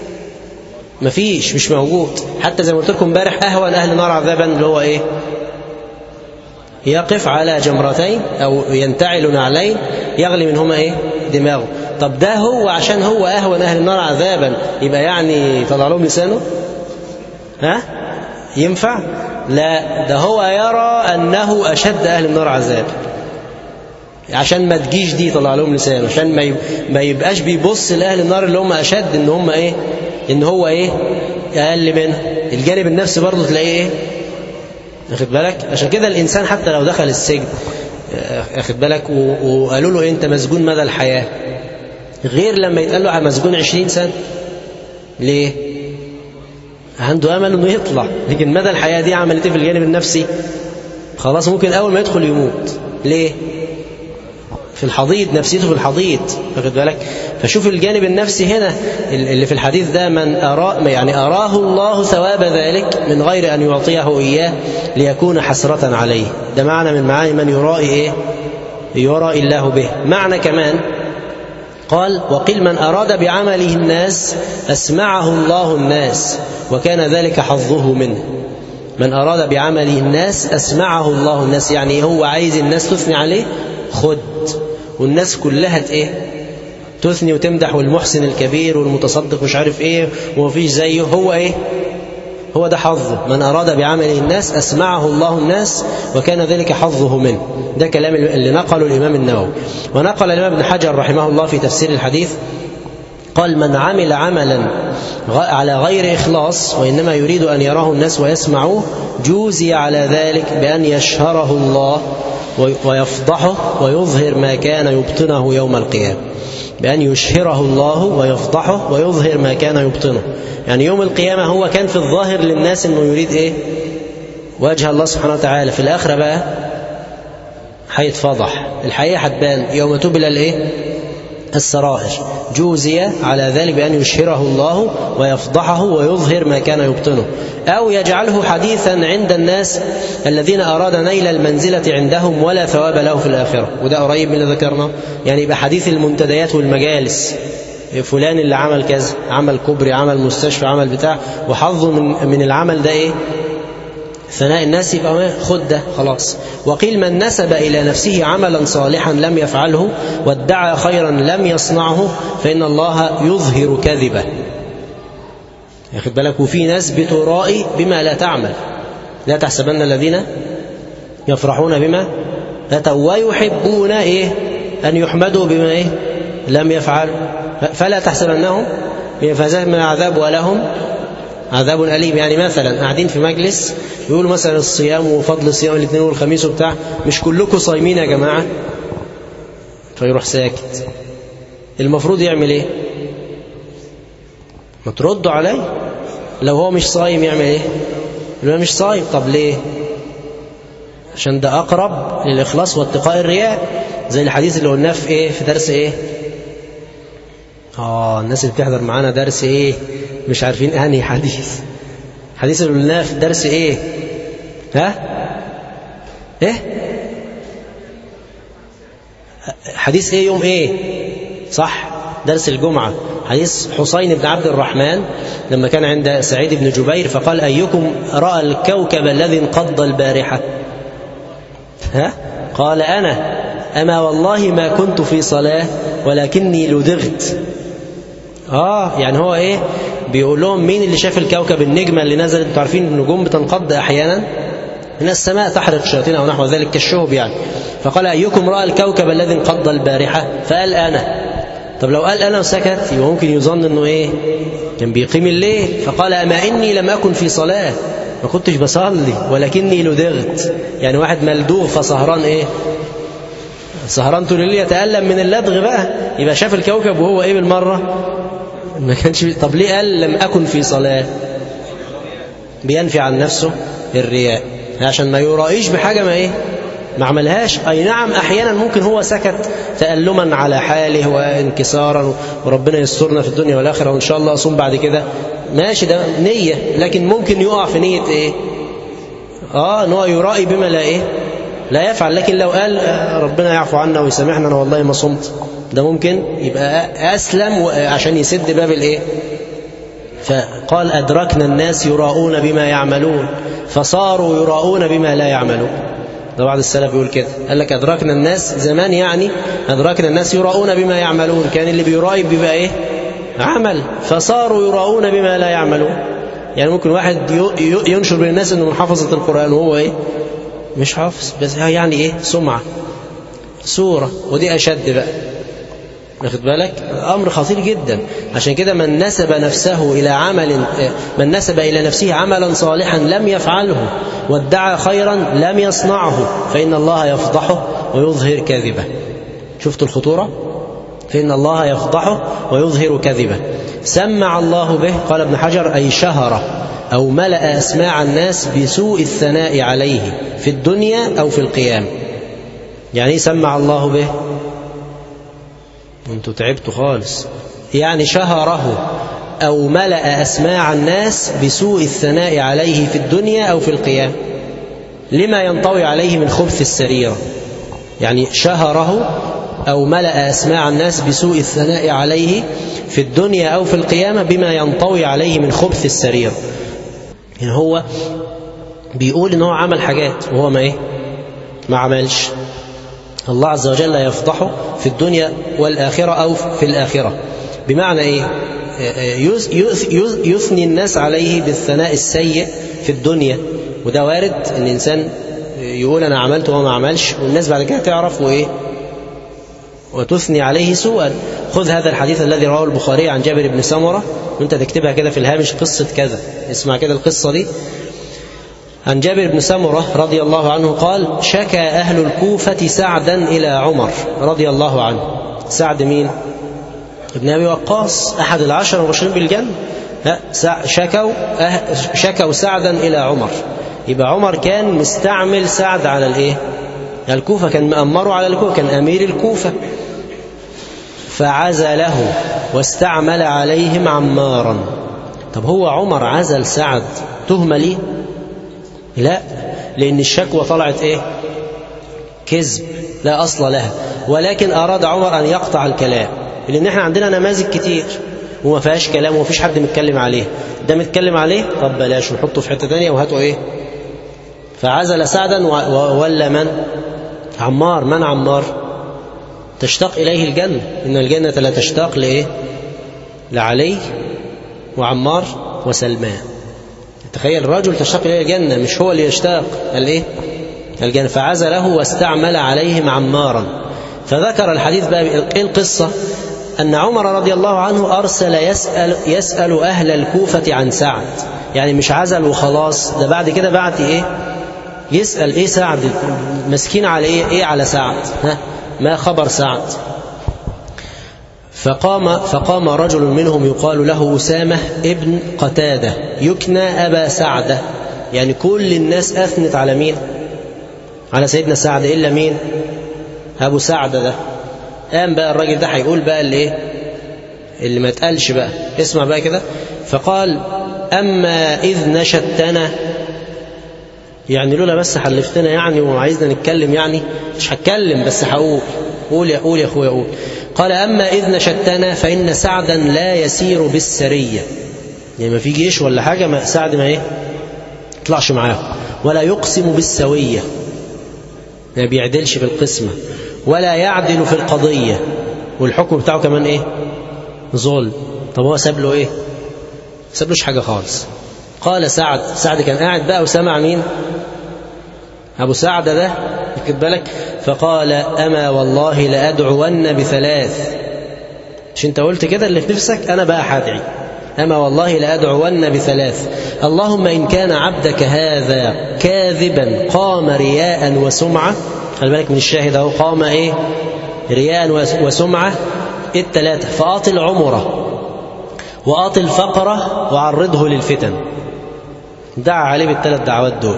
Speaker 3: مش موجود. حتى زي ما قلت لكم امبارح أهون أهل النار عذابا اللي هو ايه؟ يقف على جمرتين أو ينتعل نعلين يغلي منهما ايه؟ دماغه. طب ده هو عشان هو أهون أهل النار عذابا يبقى يعني طلع لهم لسانه؟ ينفع؟ لا، ده هو يرى أنه أشد أهل النار عذاب، عشان ما تجيش دي طلع لهم لسانه، عشان ما يبقاش بيبص لأهل النار اللي هم أشد ان هم ايه؟ ان هو ايه؟ اقل منه. الجانب النفسي برضه تلاقيه ايه؟ واخد بالك؟ عشان كده الانسان حتى لو دخل السجن، واخد بالك، وقالوا له انت مسجون مدى الحياة، غير لما يتقال له مسجون 20 سنة. ليه؟ عنده امل انه يطلع، لكن مدى الحياة دي عملت ايه في الجانب النفسي؟ خلاص ممكن اول ما يدخل يموت. ليه؟ في الحضيض، نفسيته في الحضيض، واخد بالك؟ فشوف الجانب النفسي هنا اللي في الحديث ده، من أراه الله ثواب ذلك من غير أن يعطيه إياه ليكون حسرة عليه. ده معنى من معاني من يرائي إيه؟ يرائي الله به. معنى كمان قال وقيل من أراد بعمله الناس أسمعه الله الناس وكان ذلك حظه منه. من أراد بعمله الناس أسمعه الله الناس، يعني هو عايز الناس تثني عليه، خد، والناس كلها ايه؟ تثني وتمدح، والمحسن الكبير والمتصدق مش عارف ايه ومفيش زيه. هو ايه؟ هو ده حظه. من أراد بعمله الناس أسمعه الله الناس وكان ذلك حظه منه. ده كلام اللي نقله الإمام النووي. ونقل الإمام ابن حجر رحمه الله في تفسير الحديث قال من عمل عملا على غير إخلاص وإنما يريد أن يراه الناس ويسمعوه جوزي على ذلك بأن يشهره الله ويفضحه ويظهر ما كان يبطنه يوم القيامة. بأن يشهره الله ويفضحه ويظهر ما كان يبطنه، يعني يوم القيامة هو كان في الظاهر للناس أنه يريد إيه؟ وجه الله سبحانه وتعالى. في الآخرة بقى هيتفضح، الحقيقة هتبان يوم تبلى الإيه؟ السرائر. جوزي على ذلك بأن يشهره الله ويفضحه ويظهر ما كان يبطنه، أو يجعله حديثا عند الناس الذين أراد نيل المنزلة عندهم ولا ثواب له في الآخرة. وده قريب من اللي ذكرنا، يعني يبقى حديث المنتديات والمجالس، فلان اللي عمل كذا، عمل كوبري، عمل مستشفى، عمل بتاع، وحظه من العمل ده ايه؟ ثناء الناس، يبقى خد ده خلاص. وقيل من نسب إلى نفسه عملا صالحا لم يفعله وادعى خيرا لم يصنعه فإن الله يظهر كذبه. ياخد بالك؟ وفي ناس بترائي بما لا تعمل. لا تحسبن الذين يفرحون بما أتوا ويحبون إيه؟ أن يحمدوا بما إيه؟ لم يفعلوا فلا تحسبنهم بمفازات من العذاب ولهم عذاب أليم. يعني مثلا قاعدين في مجلس يقولوا مثلا الصيام وفضل الصيام الاثنين والخميس وبتاع، مش كلكم صايمين يا جماعة، فيروح ساكت. المفروض يعمل ايه؟ ما تردوا عليه. لو هو مش صايم يعمل ايه؟ لو مش صايم. طب ليه؟ عشان ده أقرب للإخلاص واتقاء الرياء، زي الحديث اللي قلناه في ايه؟ في درس ايه؟ الناس اللي بتحضر معانا درس ايه؟ مش عارفين انهي حديث اللي قلناه في درس ايه؟ ايه حديث ايه؟ يوم ايه؟ صح، درس الجمعة. حديث حسين بن عبد الرحمن لما كان عند سعيد بن جبير فقال أيكم رأى الكوكب الذي انقض البارحة؟ قال أنا، أما والله ما كنت في صلاة ولكني لدغت. يعني هو ايه؟ بيقول لهم مين اللي شاف الكوكب، النجمة اللي نزلت؟ انتوا عارفين النجوم بتنقض أحيانا من السماء تحرق الشياطين أو نحو ذلك كالشهب يعني. فقال أيكم رأى الكوكب الذي انقض البارحة؟ فقال أنا. طب لو قال أنا وسكت يبقى ممكن يظن أنه إيه؟ كان بيقيم الليل. فقال أما إني لم أكن في صلاة، ما كنتش بصلي ولكني لدغت. يعني واحد ملدوغ فسهران إيه؟ سهران طول الليل يتألم من اللدغ بقى، يبقى شاف الكوكب وهو إيه بالمرة؟ ما كانش. طب ليه قال لم أكن في صلاة؟ بينفي عن نفسه الرياء، عشان ما يرائيش بحاجة ما إيه؟ ما عملهاش. أي نعم أحيانا ممكن هو سكت تألما على حاله وانكسارا وربنا يسترنا في الدنيا والآخرة وإن شاء الله أصوم بعد كده، ماشي، ده نية. لكن ممكن يقع في نية إيه؟ إن هو يرائي بما لا إيه؟ لا يفعل. لكن لو قال ربنا يعفو عنا ويسامحنا أنا والله ما صمت، ده ممكن يبقى أسلم عشان يسد باب الإيه؟ فقال أدركنا الناس يراؤون بما يعملون فصاروا يراؤون بما لا يعملون. ده بعض السلف يقول كده، قال لك أدركنا الناس زمان، يعني أدركنا الناس يراؤون بما يعملون، كان اللي بيرائي بيبقى إيه؟ عمل، فصاروا يراؤون بما لا يعملون. يعني ممكن واحد ينشر بين الناس أنه من حفظة القرآن وهو إيه؟ مش حافظ، بس يعني إيه؟ سمعة، صورة، ودي أشد بقى. واخد بالك؟ أمر خطير جدا. عشان كده من نسب إلى نفسه عملا صالحا لم يفعله وادعى خيرا لم يصنعه فإن الله يفضحه ويظهر كذبه. شفتوا الخطورة؟ فإن الله يفضحه ويظهر كذبه. سمع الله به، قال ابن حجر، أي شهر أو ملأ أسماع الناس بسوء الثناء عليه في الدنيا أو في القيام. يعني سمع الله به؟ انتوا تعبتوا خالص. يعني شهره أو ملأ أسماع الناس بسوء الثناء عليه في الدنيا أو في القيام لما ينطوي عليه من خبث السريرة. يعني شهره أو ملأ أسماع الناس بسوء الثناء عليه في الدنيا أو في القيامة بما ينطوي عليه من خبث السريرة. يعني هو بيقول إن هو عمل حاجات وهو ما عملش. الله عز وجل يفضحه في الدنيا والآخرة أو في الآخرة. بمعنى إيه؟ يثني الناس عليه بالثناء السيء في الدنيا، وده وارد إن الإنسان يقول أنا عملت وهو ما عملش، والناس بعد كده تعرف وإيه؟ وتثني عليه سوءا. خذ هذا الحديث الذي رواه البخاري عن جابر بن سمرة، وانت تكتبها كده في الهامش، قصة كذا، اسمع كده القصة دي. عن جابر بن سمرة رضي الله عنه قال: شكى أهل الكوفة سعدا إلى عمر رضي الله عنه. سعد مين؟ ابن أبي وقاص، أحد العشر المبشرين بالجنة. شكوا سعدا إلى عمر. يبقى عمر كان مستعمل سعد على الإيه؟ الكوفة، كان مأمره على الكوفة، كان أمير الكوفة. فعزله واستعمل عليهم عمارا. طب هو عمر عزل سعد تهمة ليه؟ لا، لأن الشكوى طلعت إيه؟ كذب لا أصل لها. ولكن أراد عمر أن يقطع الكلام، لأن احنا عندنا نماذج كتير وما فيهاش كلام وما فيش حد متكلم عليه. ده متكلم عليه، طب بلاش نحطه في حتة تانية وهاتوا ايه. فعزل سعدا ولا من؟ عمار. من عمار؟ تشتاق إليه الجنة، إن الجنة لا تشتاق لإيه؟ لعلي وعمار وسلمان. تخيل الرجل تشتاق إليه الجنة، مش هو اللي يشتاق الإيه؟ الجنة. فعزله واستعمل عليهم عمارا. فذكر الحديث بقى إيه القصة؟ أن عمر رضي الله عنه أرسل يسأل أهل الكوفة عن سعد. يعني مش عزل وخلاص، ده بعد كده بعد إيه؟ يسأل إيه سعد مسكين على إيه على سعد، ها؟ ما خبر سعد؟ فقام رجل منهم يقال له أسامة ابن قتادة يكنى أبا سعدة. يعني كل الناس أثنت على مين؟ على سيدنا سعد إلا مين؟ أبو سعدة ده. قام بقى الراجل ده هيقول بقى اللي ما اتقالش بقى. اسمع بقى كده. فقال: أما إذ نشدتنا، يعني لولا بس حلفتنا يعني وعايزنا نتكلم، يعني مش هتكلم بس هقول. قول يا أخويا قول. قال: أما إذ نشدتنا فإن سعدا لا يسير بالسرية. يعني ما في جيش ولا حاجة سعد ما يطلعش معاه، ولا يقسم بالسوية، ما بيعدلش في القسمة، ولا يعدل في القضية، والحكم بتاعه كمان ظلم. طب هو ساب له سابلوش حاجة خالص. قال سعد كان قاعد بقى وسمع مين؟ أبو سعد ده، خد بالك. فقال: أما والله لأدعون بثلاث. مش انت قلت كده اللي في نفسك؟ أنا بقى هدعي. أما والله لأدعون بثلاث: اللهم إن كان عبدك هذا كاذبا قام رياء وسمعة. خلي بالك من الشاهد اهو، قام رياء وسمعة الثلاثة. فأطل عمره وأطل فقره وعرضه للفتن. دعا عليه بالثلاث دعوات دول.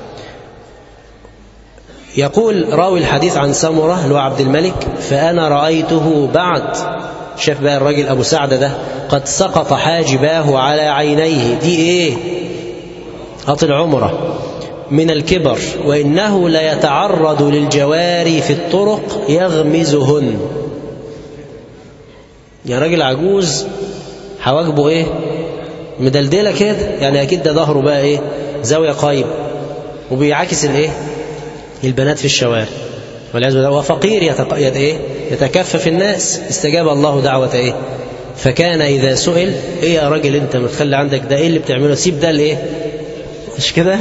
Speaker 3: يقول راوي الحديث عن سمرة اللي هو عبد الملك: فأنا رأيته بعد، شاف بقى الراجل أبو سعد ده، قد سقط حاجباه على عينيه. دي أطل عمره من الكبر، وإنه ليتعرض للجواري في الطرق يغمزهن. يا راجل عجوز حواجبه مدلدلة كده، يعني أكيد ده ظهره بقى زاوية قايم، وبيعاكس البنات في الشوارع والعياذ بالله. وفقير يتكفف الناس. استجاب الله دعوة فكان إذا سئل: يا راجل أنت متخلي عندك ده اللي بتعمله؟ سيب ده مش كده؟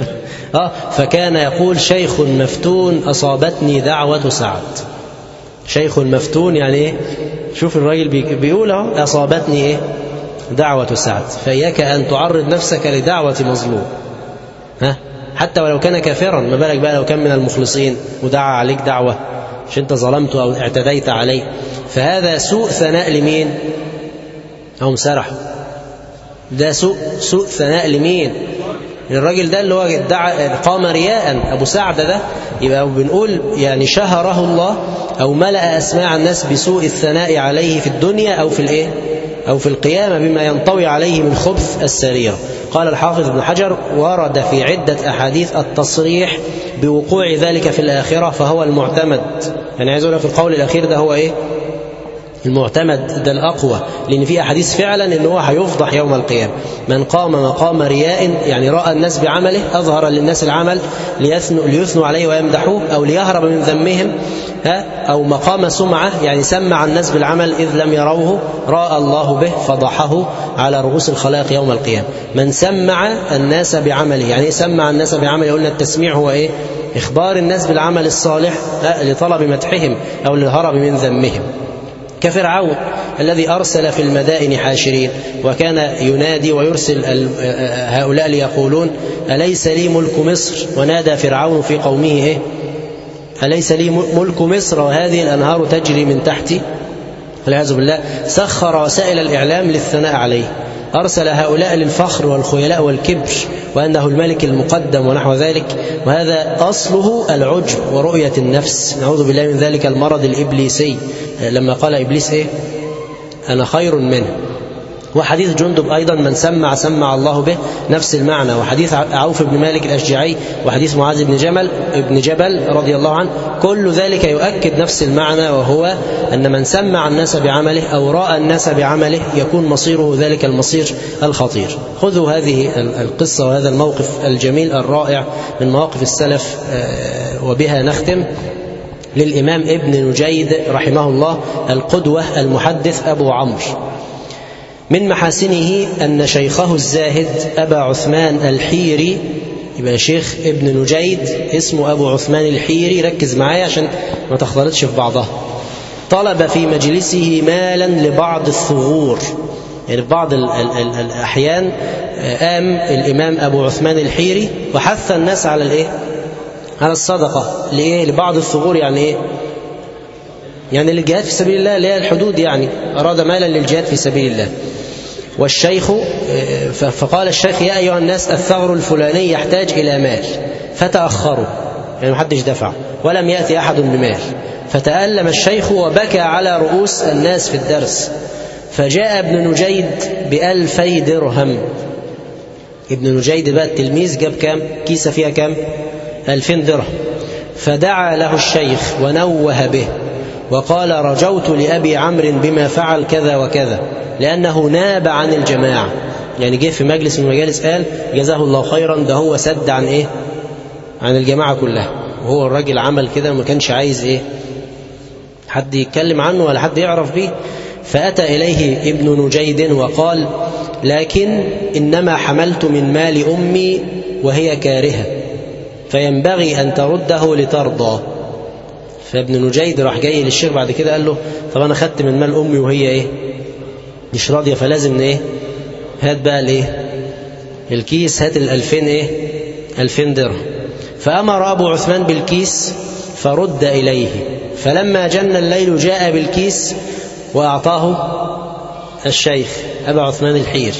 Speaker 3: فكان يقول: شيخ مفتون أصابتني دعوة سعد. شيخ مفتون يعني شوف الراجل بيقول أصابتني دعوة سعد. فإياك أن تعرض نفسك لدعوة مظلوم، حتى ولو كان كافرا، ما بالك بقى لو كان من المخلصين ودعا عليك دعوة مش انت ظلمته أو اعتديت عليه. فهذا سوء ثناء لمين؟ هم سرحوا. ده سوء ثناء لمين؟ الراجل ده اللي هو قام رياء، أبو سعد ده. يبقى بنقول يعني شهره الله أو ملأ أسماع الناس بسوء الثناء عليه في الدنيا أو في القيامة بما ينطوي عليه من خبث السريرة. قال الحافظ ابن حجر: ورد في عدة أحاديث التصريح بوقوع ذلك في الآخرة، فهو المعتمد. يعني عايز أقول في القول الأخير ده هو المعتمد، ده الأقوى، لأن في أحاديث فعلا إن هو هيفضح يوم القيامة. من قام مقام رياء، يعني رأى الناس بعمله، أظهر للناس العمل ليثنوا عليه ويمدحوه أو ليهرب من ذمهم، أو مقام سمعة، يعني سمع الناس بالعمل إذ لم يروه، رأى الله به فضحه على رؤوس الخلائق يوم القيامة. من سمع الناس بعمله، يعني سمع الناس بعمله، قلنا التسميع هو إخبار الناس بالعمل الصالح لطلب مدحهم أو للهرب من ذمهم. كفرعون الذي أرسل في المدائن حاشرين، وكان ينادي ويرسل هؤلاء ليقولون: أليس لي ملك مصر؟ ونادى فرعون في قومه: أليس لي ملك مصر وهذه الأنهار تجري من تحتي؟ والعياذ بالله. سخر وسائل الإعلام للثناء عليه، أرسل هؤلاء للفخر والخيلاء والكبر، وأنه الملك المقدم ونحو ذلك. وهذا أصله العجب ورؤية النفس، نعوذ بالله من ذلك المرض الإبليسي. لما قال إبليس: أنا خير منه، وحديث جندب أيضا من سمع سمع الله به نفس المعنى، وحديث عوف بن مالك الأشجعي وحديث معاذ بن جبل رضي الله عنه، كل ذلك يؤكد نفس المعنى، وهو أن من سمع الناس بعمله أو رأى الناس بعمله يكون مصيره ذلك المصير الخطير. خذوا هذه القصة وهذا الموقف الجميل الرائع من مواقف السلف، وبها نختم. للإمام ابن نجيد رحمه الله القدوة المحدث أبو عمرو، من محاسنه أن شيخه الزاهد أبا عثمان الحيري، يبقى شيخ ابن نجيد اسمه أبو عثمان الحيري، ركز معايا عشان ما تختلطش في بعضها، طلب في مجلسه مالا لبعض الثغور، يعني في بعض الأحيان قام الإمام أبو عثمان الحيري وحث الناس على الإيه؟ على الصدقة لإيه؟ لبعض الثغور. يعني إيه؟ يعني للجهاد في سبيل الله، اللي هي الحدود، يعني أراد مالا للجهاد في سبيل الله. والشيخ فقال الشيخ: يا أيها الناس الثغر الفلاني يحتاج إلى مال، فتأخروا، يعني محدش دفع ولم يأتي أحد بمال، فتألم الشيخ وبكى على رؤوس الناس في الدرس، فجاء ابن نجيد ب2000 درهم. ابن نجيد بقى التلميذ جاب كام؟ كيسة فيها كام؟ 2000 درهم. فدعا له الشيخ ونوه به وقال: رجوت لأبي عمرو بما فعل كذا وكذا، لأنه ناب عن الجماعة. يعني جه في مجلس من المجالس قال: جزاه الله خيرا، ده هو سد عن إيه؟ عن الجماعة كلها، وهو الراجل عمل كده ما كانش عايز إيه؟ حد يتكلم عنه ولا حد يعرف به. فأتى إليه ابن نجيد وقال: لكن إنما حملت من مال أمي وهي كارهة، فينبغي أن ترده لترضى. فابن نجيد راح جاي للشيخ بعد كده قال له: طب أنا خدت من مال أمي وهي إيه؟ مش راضية، فلازم إيه؟ هات بقى الإيه؟ الكيس، هات 2000 إيه؟ 2000 درهم. فأمر أبو عثمان بالكيس فرد إليه، فلما جن الليل جاء بالكيس وأعطاه الشيخ أبا عثمان الحيري،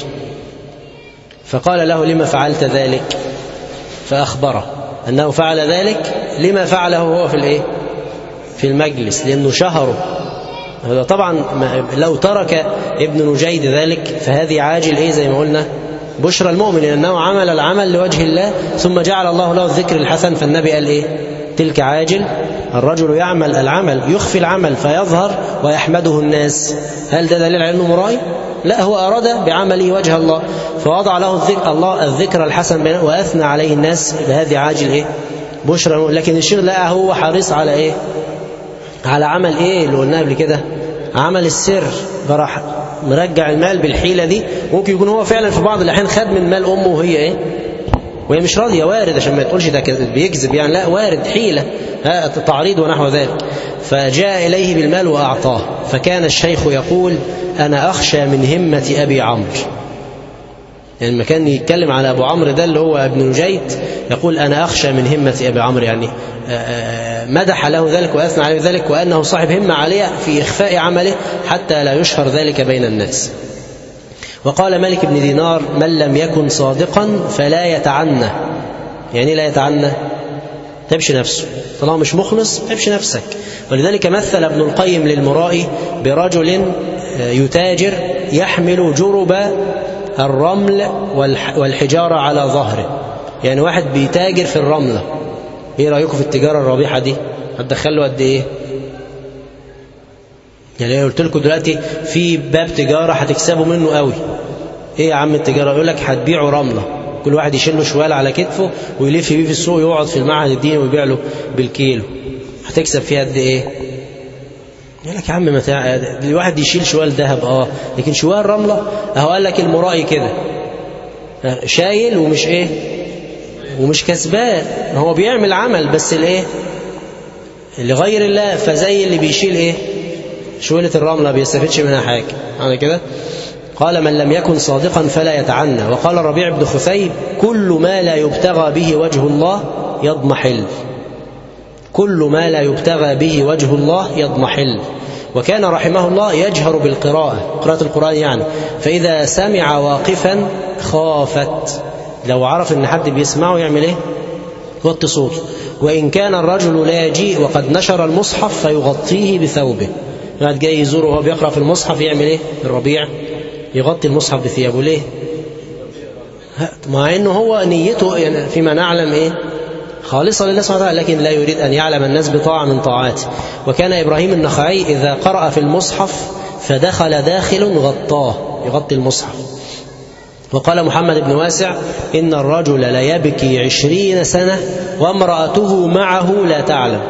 Speaker 3: فقال له: لما فعلت ذلك؟ فأخبره أنه فعل ذلك لما فعله هو في الإيه؟ في المجلس، لأنه شهره. طبعا لو ترك ابن نجيد ذلك فهذه عاجل إيه؟ زي ما قلنا بشرى المؤمن، لأنه عمل العمل لوجه الله ثم جعل الله له الذكر الحسن. فالنبي قال إيه؟ تلك عاجل الرجل يعمل العمل يخفي العمل فيظهر ويحمده الناس. هل ده دليل على أنه مرائي؟ لا، هو أراد بعمله وجه الله فوضع له الله الذكر الحسن بينه وأثنى عليه الناس، بهذه عاجل إيه؟ بشرى. لكن الشيخ لا، هو حريص على إيه؟ على عمل إيه اللي قلناه قبل كده؟ عمل السر، فراح مرجع المال بالحيلة دي. ممكن يكون هو فعلا في بعض الأحيان خد من مال أمه وهي إيه؟ وهي مش راضية، وارد، عشان ما تقولش ده بيكذب يعني، لا، وارد، حيلة، تعريض ونحو ذلك. فجاء إليه بالمال وأعطاه. فكان الشيخ يقول: أنا أخشى من همة أبي عمرو. يعني لما كان يتكلم على أبو عمرو ده اللي هو ابن نجيد يقول: أنا أخشى من همة أبي عمرو، يعني مدح له ذلك وأثنى عليه ذلك، وأنه صاحب همة عالية في إخفاء عمله حتى لا يشهر ذلك بين الناس. وقال مالك بن دينار: من لم يكن صادقا فلا يتعنى. يعني لا يتعنى؟ تبش نفسه، طالما مش مخلص تبش نفسك. ولذلك مثل ابن القيم للمرائي برجل يتاجر يحمل جرب الرمل والحجارة على ظهره. يعني واحد بيتاجر في الرملة، ايه رأيكم في التجارة الربيحة دي؟ هتدخله قد ايه؟ يعني قلت لكم دلوقتي في باب تجارة هتكسبوا منه قوي. ايه يا عم التجارة؟ يقول لك هتبيعوا رملة، كل واحد يشيل له شوال على كتفه ويلف بيه في السوق، يقعد في المعهد الديني ويبيع له بالكيلو. هتكسب فيها قد ايه؟ يقول لك يا عم متاع الواحد يشيل شوال ذهب، لكن شوال رملة اهو. قال لك المرائي كده شايل ومش ايه؟ ومش كسبان. هو بيعمل عمل بس الايه؟ لغير الله. فزي اللي بيشيل ايه؟ شويلة الرملة بيستفدش منها حاجة. على كده قال: من لم يكن صادقا فلا يتعنى. وقال ربيع بن خثيب: كل ما لا يبتغى به وجه الله يضمحل. كل ما لا يبتغى به وجه الله يضمحل. وكان رحمه الله يجهر بالقراءة، قراءة القرآن يعني، فإذا سمع واقفا خافت، لو عرف ان حد بيسمعه يعمل ايه؟ يوطي صوته. وإن كان الرجل لا يجيء وقد نشر المصحف فيغطيه بثوبه. بعد جاي يزوره وهو بيقرأ في المصحف يعمل ايه الربيع؟ يغطي المصحف بثيابه ليه؟ مع انه هو نيته يعني فيما نعلم ايه خالصة لله سبحانه وتعالى، لكن لا يريد أن يعلم الناس بطاعة من طاعاته. وكان إبراهيم النخعي إذا قرأ في المصحف فدخل داخل غطاه، يغطي المصحف. وقال محمد بن واسع إن الرجل لا يبكي 20 سنة وامرأته معه لا تعلم.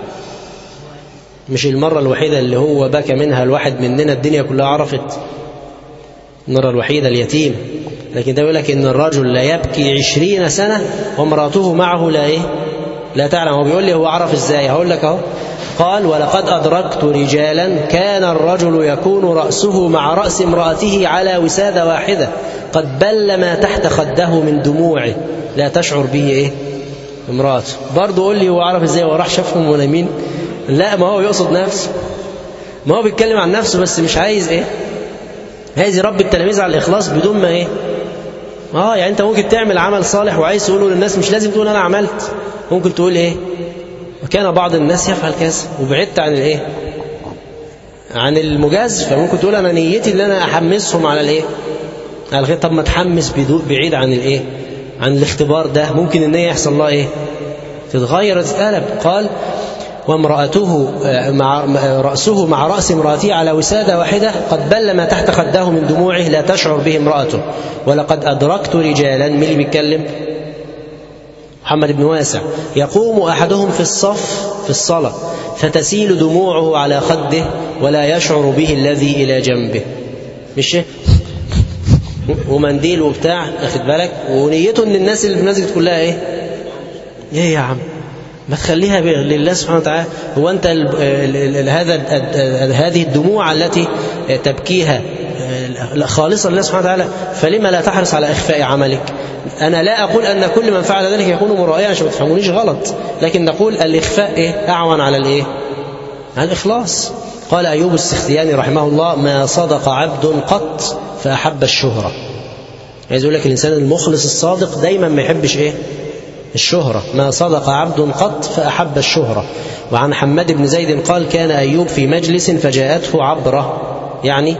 Speaker 3: مش المرة الوحيدة اللي هو بكى منها الواحد مننا الدنيا كلها عرفت، المرة الوحيدة اليتيم، لكن ده يقول لك إن الرجل لا يبكي 20 سنة وامرأته معه لا تعلم. هو بيقول لي هو عرف إزاي؟ هقول لك أهو. قال ولقد أدركت رجالا كان الرجل يكون رأسه مع رأس امرأته على وسادة واحدة قد بل ما تحت خده من دموعه لا تشعر به امرأته. برضه قول لي هو عرف إزاي؟ وراح شافهم ونايمين؟ لا، ما هو يقصد نفسه، ما هو بيتكلم عن نفسه بس مش عايز عايز يربي التلاميذ على الإخلاص بدون ما يعني أنت ممكن تعمل عمل صالح وعايز تقوله للناس، مش لازم تقول أنا عملت، ممكن تقول وكان بعض الناس يفعل كذا وبعدت عن عن المجاز، فممكن تقول أنا نيتي إن أنا أحمسهم على على الخير. طب ما تحمس بعيد عن عن الاختبار ده، ممكن النية يحصل لها تتغير وتتقلب. قال وامرأته رأسه مع رأس امرأته على وسادة واحدة قد بل ما تحت خده من دموعه لا تشعر به امرأته. ولقد أدركت رجالا، من اللي بيتكلم؟ محمد بن واسع. يقوم أحدهم في الصف في الصلاة فتسيل دموعه على خده ولا يشعر به الذي إلى جنبه، مش ومنديل وبتاع، أخذ بالك، ونيته أن الناس اللي في المسجد كلها إيه يا عم ما تخليها لله سبحانه وتعالى. هو أنت هذه الدموع التي تبكيها خالصة لله سبحانه وتعالى، فلما لا تحرص على إخفاء عملك؟ أنا لا أقول أن كل من فعل ذلك يكون مرائيا عشان ما تفهمونيش غلط، لكن نقول الإخفاء أعون على على الإخلاص. قال أيوب السختياني رحمه الله ما صدق عبد قط فأحب الشهرة. عايز يقول لك الإنسان المخلص الصادق دايما ما يحبش الشهرة. ما صدق عبد قط فأحب الشهرة. وعن حماد بن زيد قال كان أيوب في مجلس فجاءته عبرة، يعني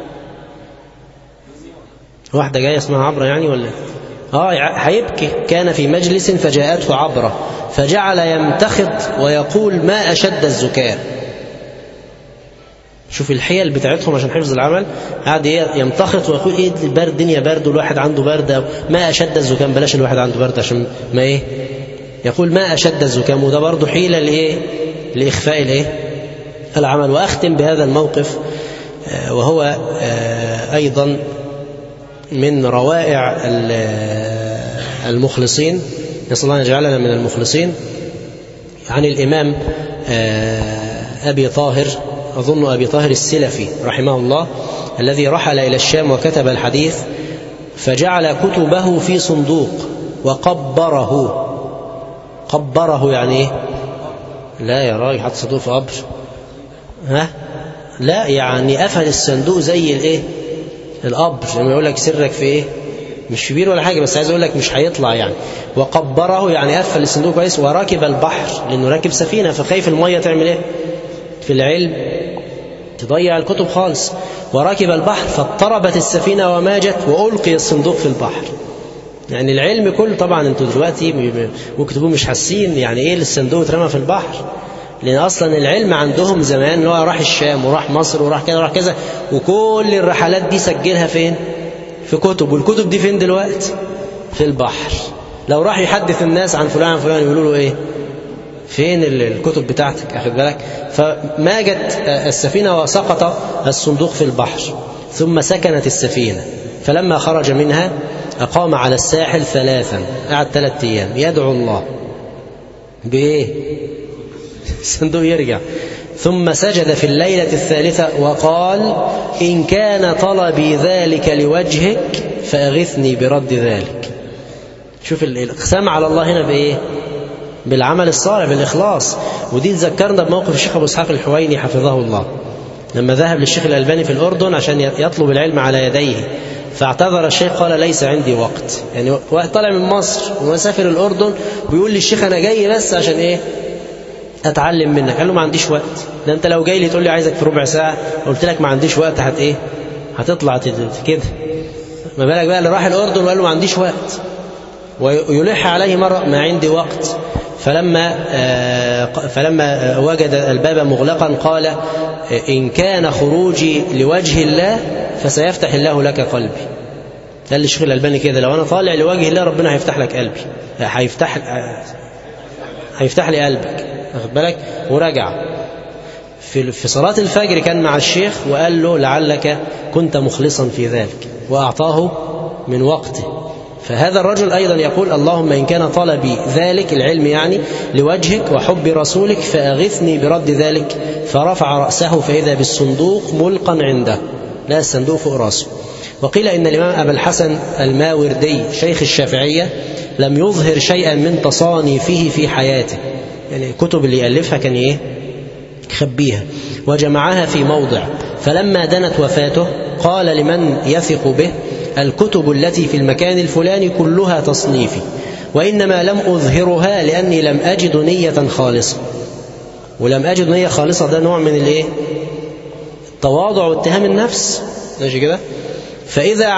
Speaker 3: واحدة جاية اسمها عبرة يعني ولا هيبكي. كان في مجلس فجاءته عبرة فجعل يمتخط ويقول ما أشد الزكام. شوف الحيل بتاعتهم عشان حفظ العمل، قاعد يمتخط ويقول البرد، الدنيا برد والواحد عنده برد، ما أشد الزكام، بلاش الواحد عنده برد عشان ما يقول ما أشد الزكام. وده برضه حيلة لإخفاء العمل. وأختم بهذا الموقف وهو أيضا من روائع المخلصين، نسأل الله أن يجعلنا من المخلصين. عن الإمام أبي طاهر، أظن أبي طاهر السلفي رحمه الله، الذي رحل إلى الشام وكتب الحديث فجعل كتبه في صندوق وقبره. قبره يعني لا يا راجل حط صندوق في قبر، لا يعني قفل الصندوق زي القبر، لما يقول لك سرك في مش في بير ولا حاجة، بس عايز أقول لك مش هيطلع يعني. وقبره يعني قفل الصندوق كويس. وركب البحر لأنه راكب سفينة فخايف المية تعمل في العلم تضيع الكتب خالص. وركب البحر فاضطربت السفينة وماجت وألقي الصندوق في البحر. يعني العلم كله طبعا انتوا دلوقتي ممكن تكونوا مش حاسين يعني الصندوق اترمى في البحر، لأن أصلا العلم عندهم زمان اللي هو راح الشام وراح مصر وراح كذا وراح كذا، وكل الرحلات دي سجلها فين؟ في كتب. والكتب دي فين دلوقتي؟ في البحر. لو راح يحدث الناس عن فلان عن فلان يقولوا له فين الكتب بتاعتك؟ أخذ بالك. فما جت السفينة وسقط الصندوق في البحر. ثم سكنت السفينة، فلما خرج منها أقام على الساحل 3، قعد 3 أيام يدعو الله الصندوق يرجع. ثم سجد في الليلة الثالثة وقال إن كان طلبي ذلك لوجهك فأغثني برد ذلك. شوف الإقسام على الله هنا بالعمل الصالح بالإخلاص. ودي تذكرنا بموقف الشيخ أبو إسحاق الحويني حفظه الله لما ذهب للشيخ الألباني في الأردن عشان يطلب العلم على يديه، فاعتذر الشيخ قال ليس عندي وقت. يعني واحد طالع من مصر ومسافر الأردن ويقول لي الشيخ أنا جاي بس عشان أتعلم منك. قال له ما عنديش وقت. ده أنت لو جاي لي تقول لي عايزك في ربع ساعة، قلت لك ما عنديش وقت هتطلع كده، ما بالك بقى اللي راح الأردن وقال له ما عنديش وقت، ويلح عليه مرة ما عندي وقت. فلما وجد الباب مغلقا قال إن كان خروجي لوجه الله فسيفتح الله لك قلبي. قال لي الشيخ الألباني كده، لو أنا طالع لوجه الله ربنا هيفتح لك قلبي، هيفتح لي قلبك، واخد بالك. ورجع في صلاة الفجر كان مع الشيخ وقال له لعلك كنت مخلصا في ذلك، وأعطاه من وقته. فهذا الرجل أيضا يقول اللهم إن كان طلبي ذلك العلم يعني لوجهك وحب رسولك فأغثني برد ذلك. فرفع رأسه فإذا بالصندوق ملقا عنده، لا الصندوق فوق رأسه. وقيل إن الإمام أبا الحسن الماوردي شيخ الشافعية لم يظهر شيئا من تصانيفه في حياته، يعني الكتب اللي يألفها كان يخبيها وجمعها في موضع. فلما دنت وفاته قال لمن يثق به الكتب التي في المكان الفلاني كلها تصنيفي، وإنما لم أظهرها لأني لم أجد نية خالصة. ولم أجد نية خالصة ده نوع من التواضع واتهام النفس، ماشي كده. فإذا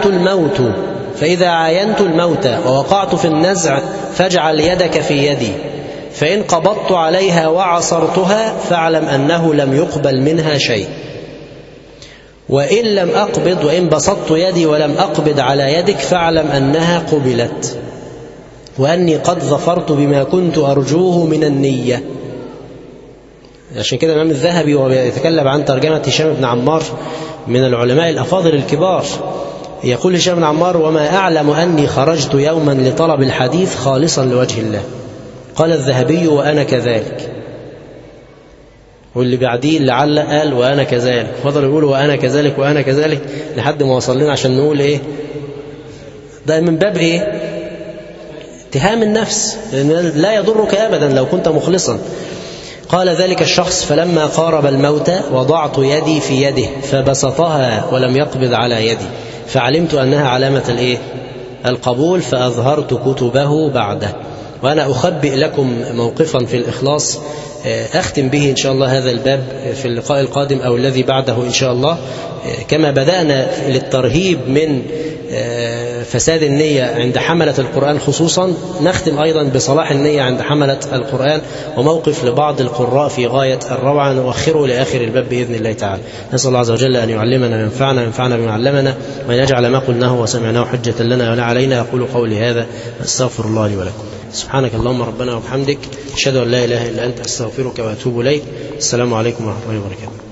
Speaker 3: عاينت الموت ووقعت في النزع فاجعل يدك في يدي، فإن قبضت عليها وعصرتها فاعلم أنه لم يقبل منها شيء، وإن لم أقبض وإن بسطت يدي ولم أقبض على يدك فاعلم أنها قبلت، وأني قد ظفرت بما كنت أرجوه من النية. عشان كده الإمام الذهبي ويتكلم عن ترجمة هشام بن عمار من العلماء الأفاضل الكبار يقول هشام بن عمار وما أعلم أني خرجت يوما لطلب الحديث خالصا لوجه الله. قال الذهبي وأنا كذلك، واللي بعديه لعل قال وأنا كذلك، فضل يقول وأنا كذلك وأنا كذلك لحد ما وصل لنا عشان نقول ده من باب اتهام النفس، لأن لا يضرك أبدا لو كنت مخلصا. قال ذلك الشخص فلما قارب الموت وضعت يدي في يده فبسطها ولم يقبض على يدي، فعلمت أنها علامة القبول فأظهرت كتبه بعده. وأنا أخبئ لكم موقفا في الإخلاص أختم به إن شاء الله هذا الباب في اللقاء القادم أو الذي بعده إن شاء الله. كما بدأنا للترهيب من فساد النية عند حملة القرآن خصوصا، نختم أيضا بصلاح النية عند حملة القرآن، وموقف لبعض القراء في غاية الروعة نؤخره لآخر الباب بإذن الله تعالى. نسأل الله عز وجل أن يعلمنا وينفعنا بما علمنا، وأن يجعل ما قلناه وسمعناه حجة لنا ولا علينا. أقول قولي هذا أستغفر الله لي ولكم. سبحانك اللهم ربنا وبحمدك، أشهد أن لا إله إلا أنت، أستغفرك وأتوب إليك. السلام عليكم ورحمة الله وبركاته.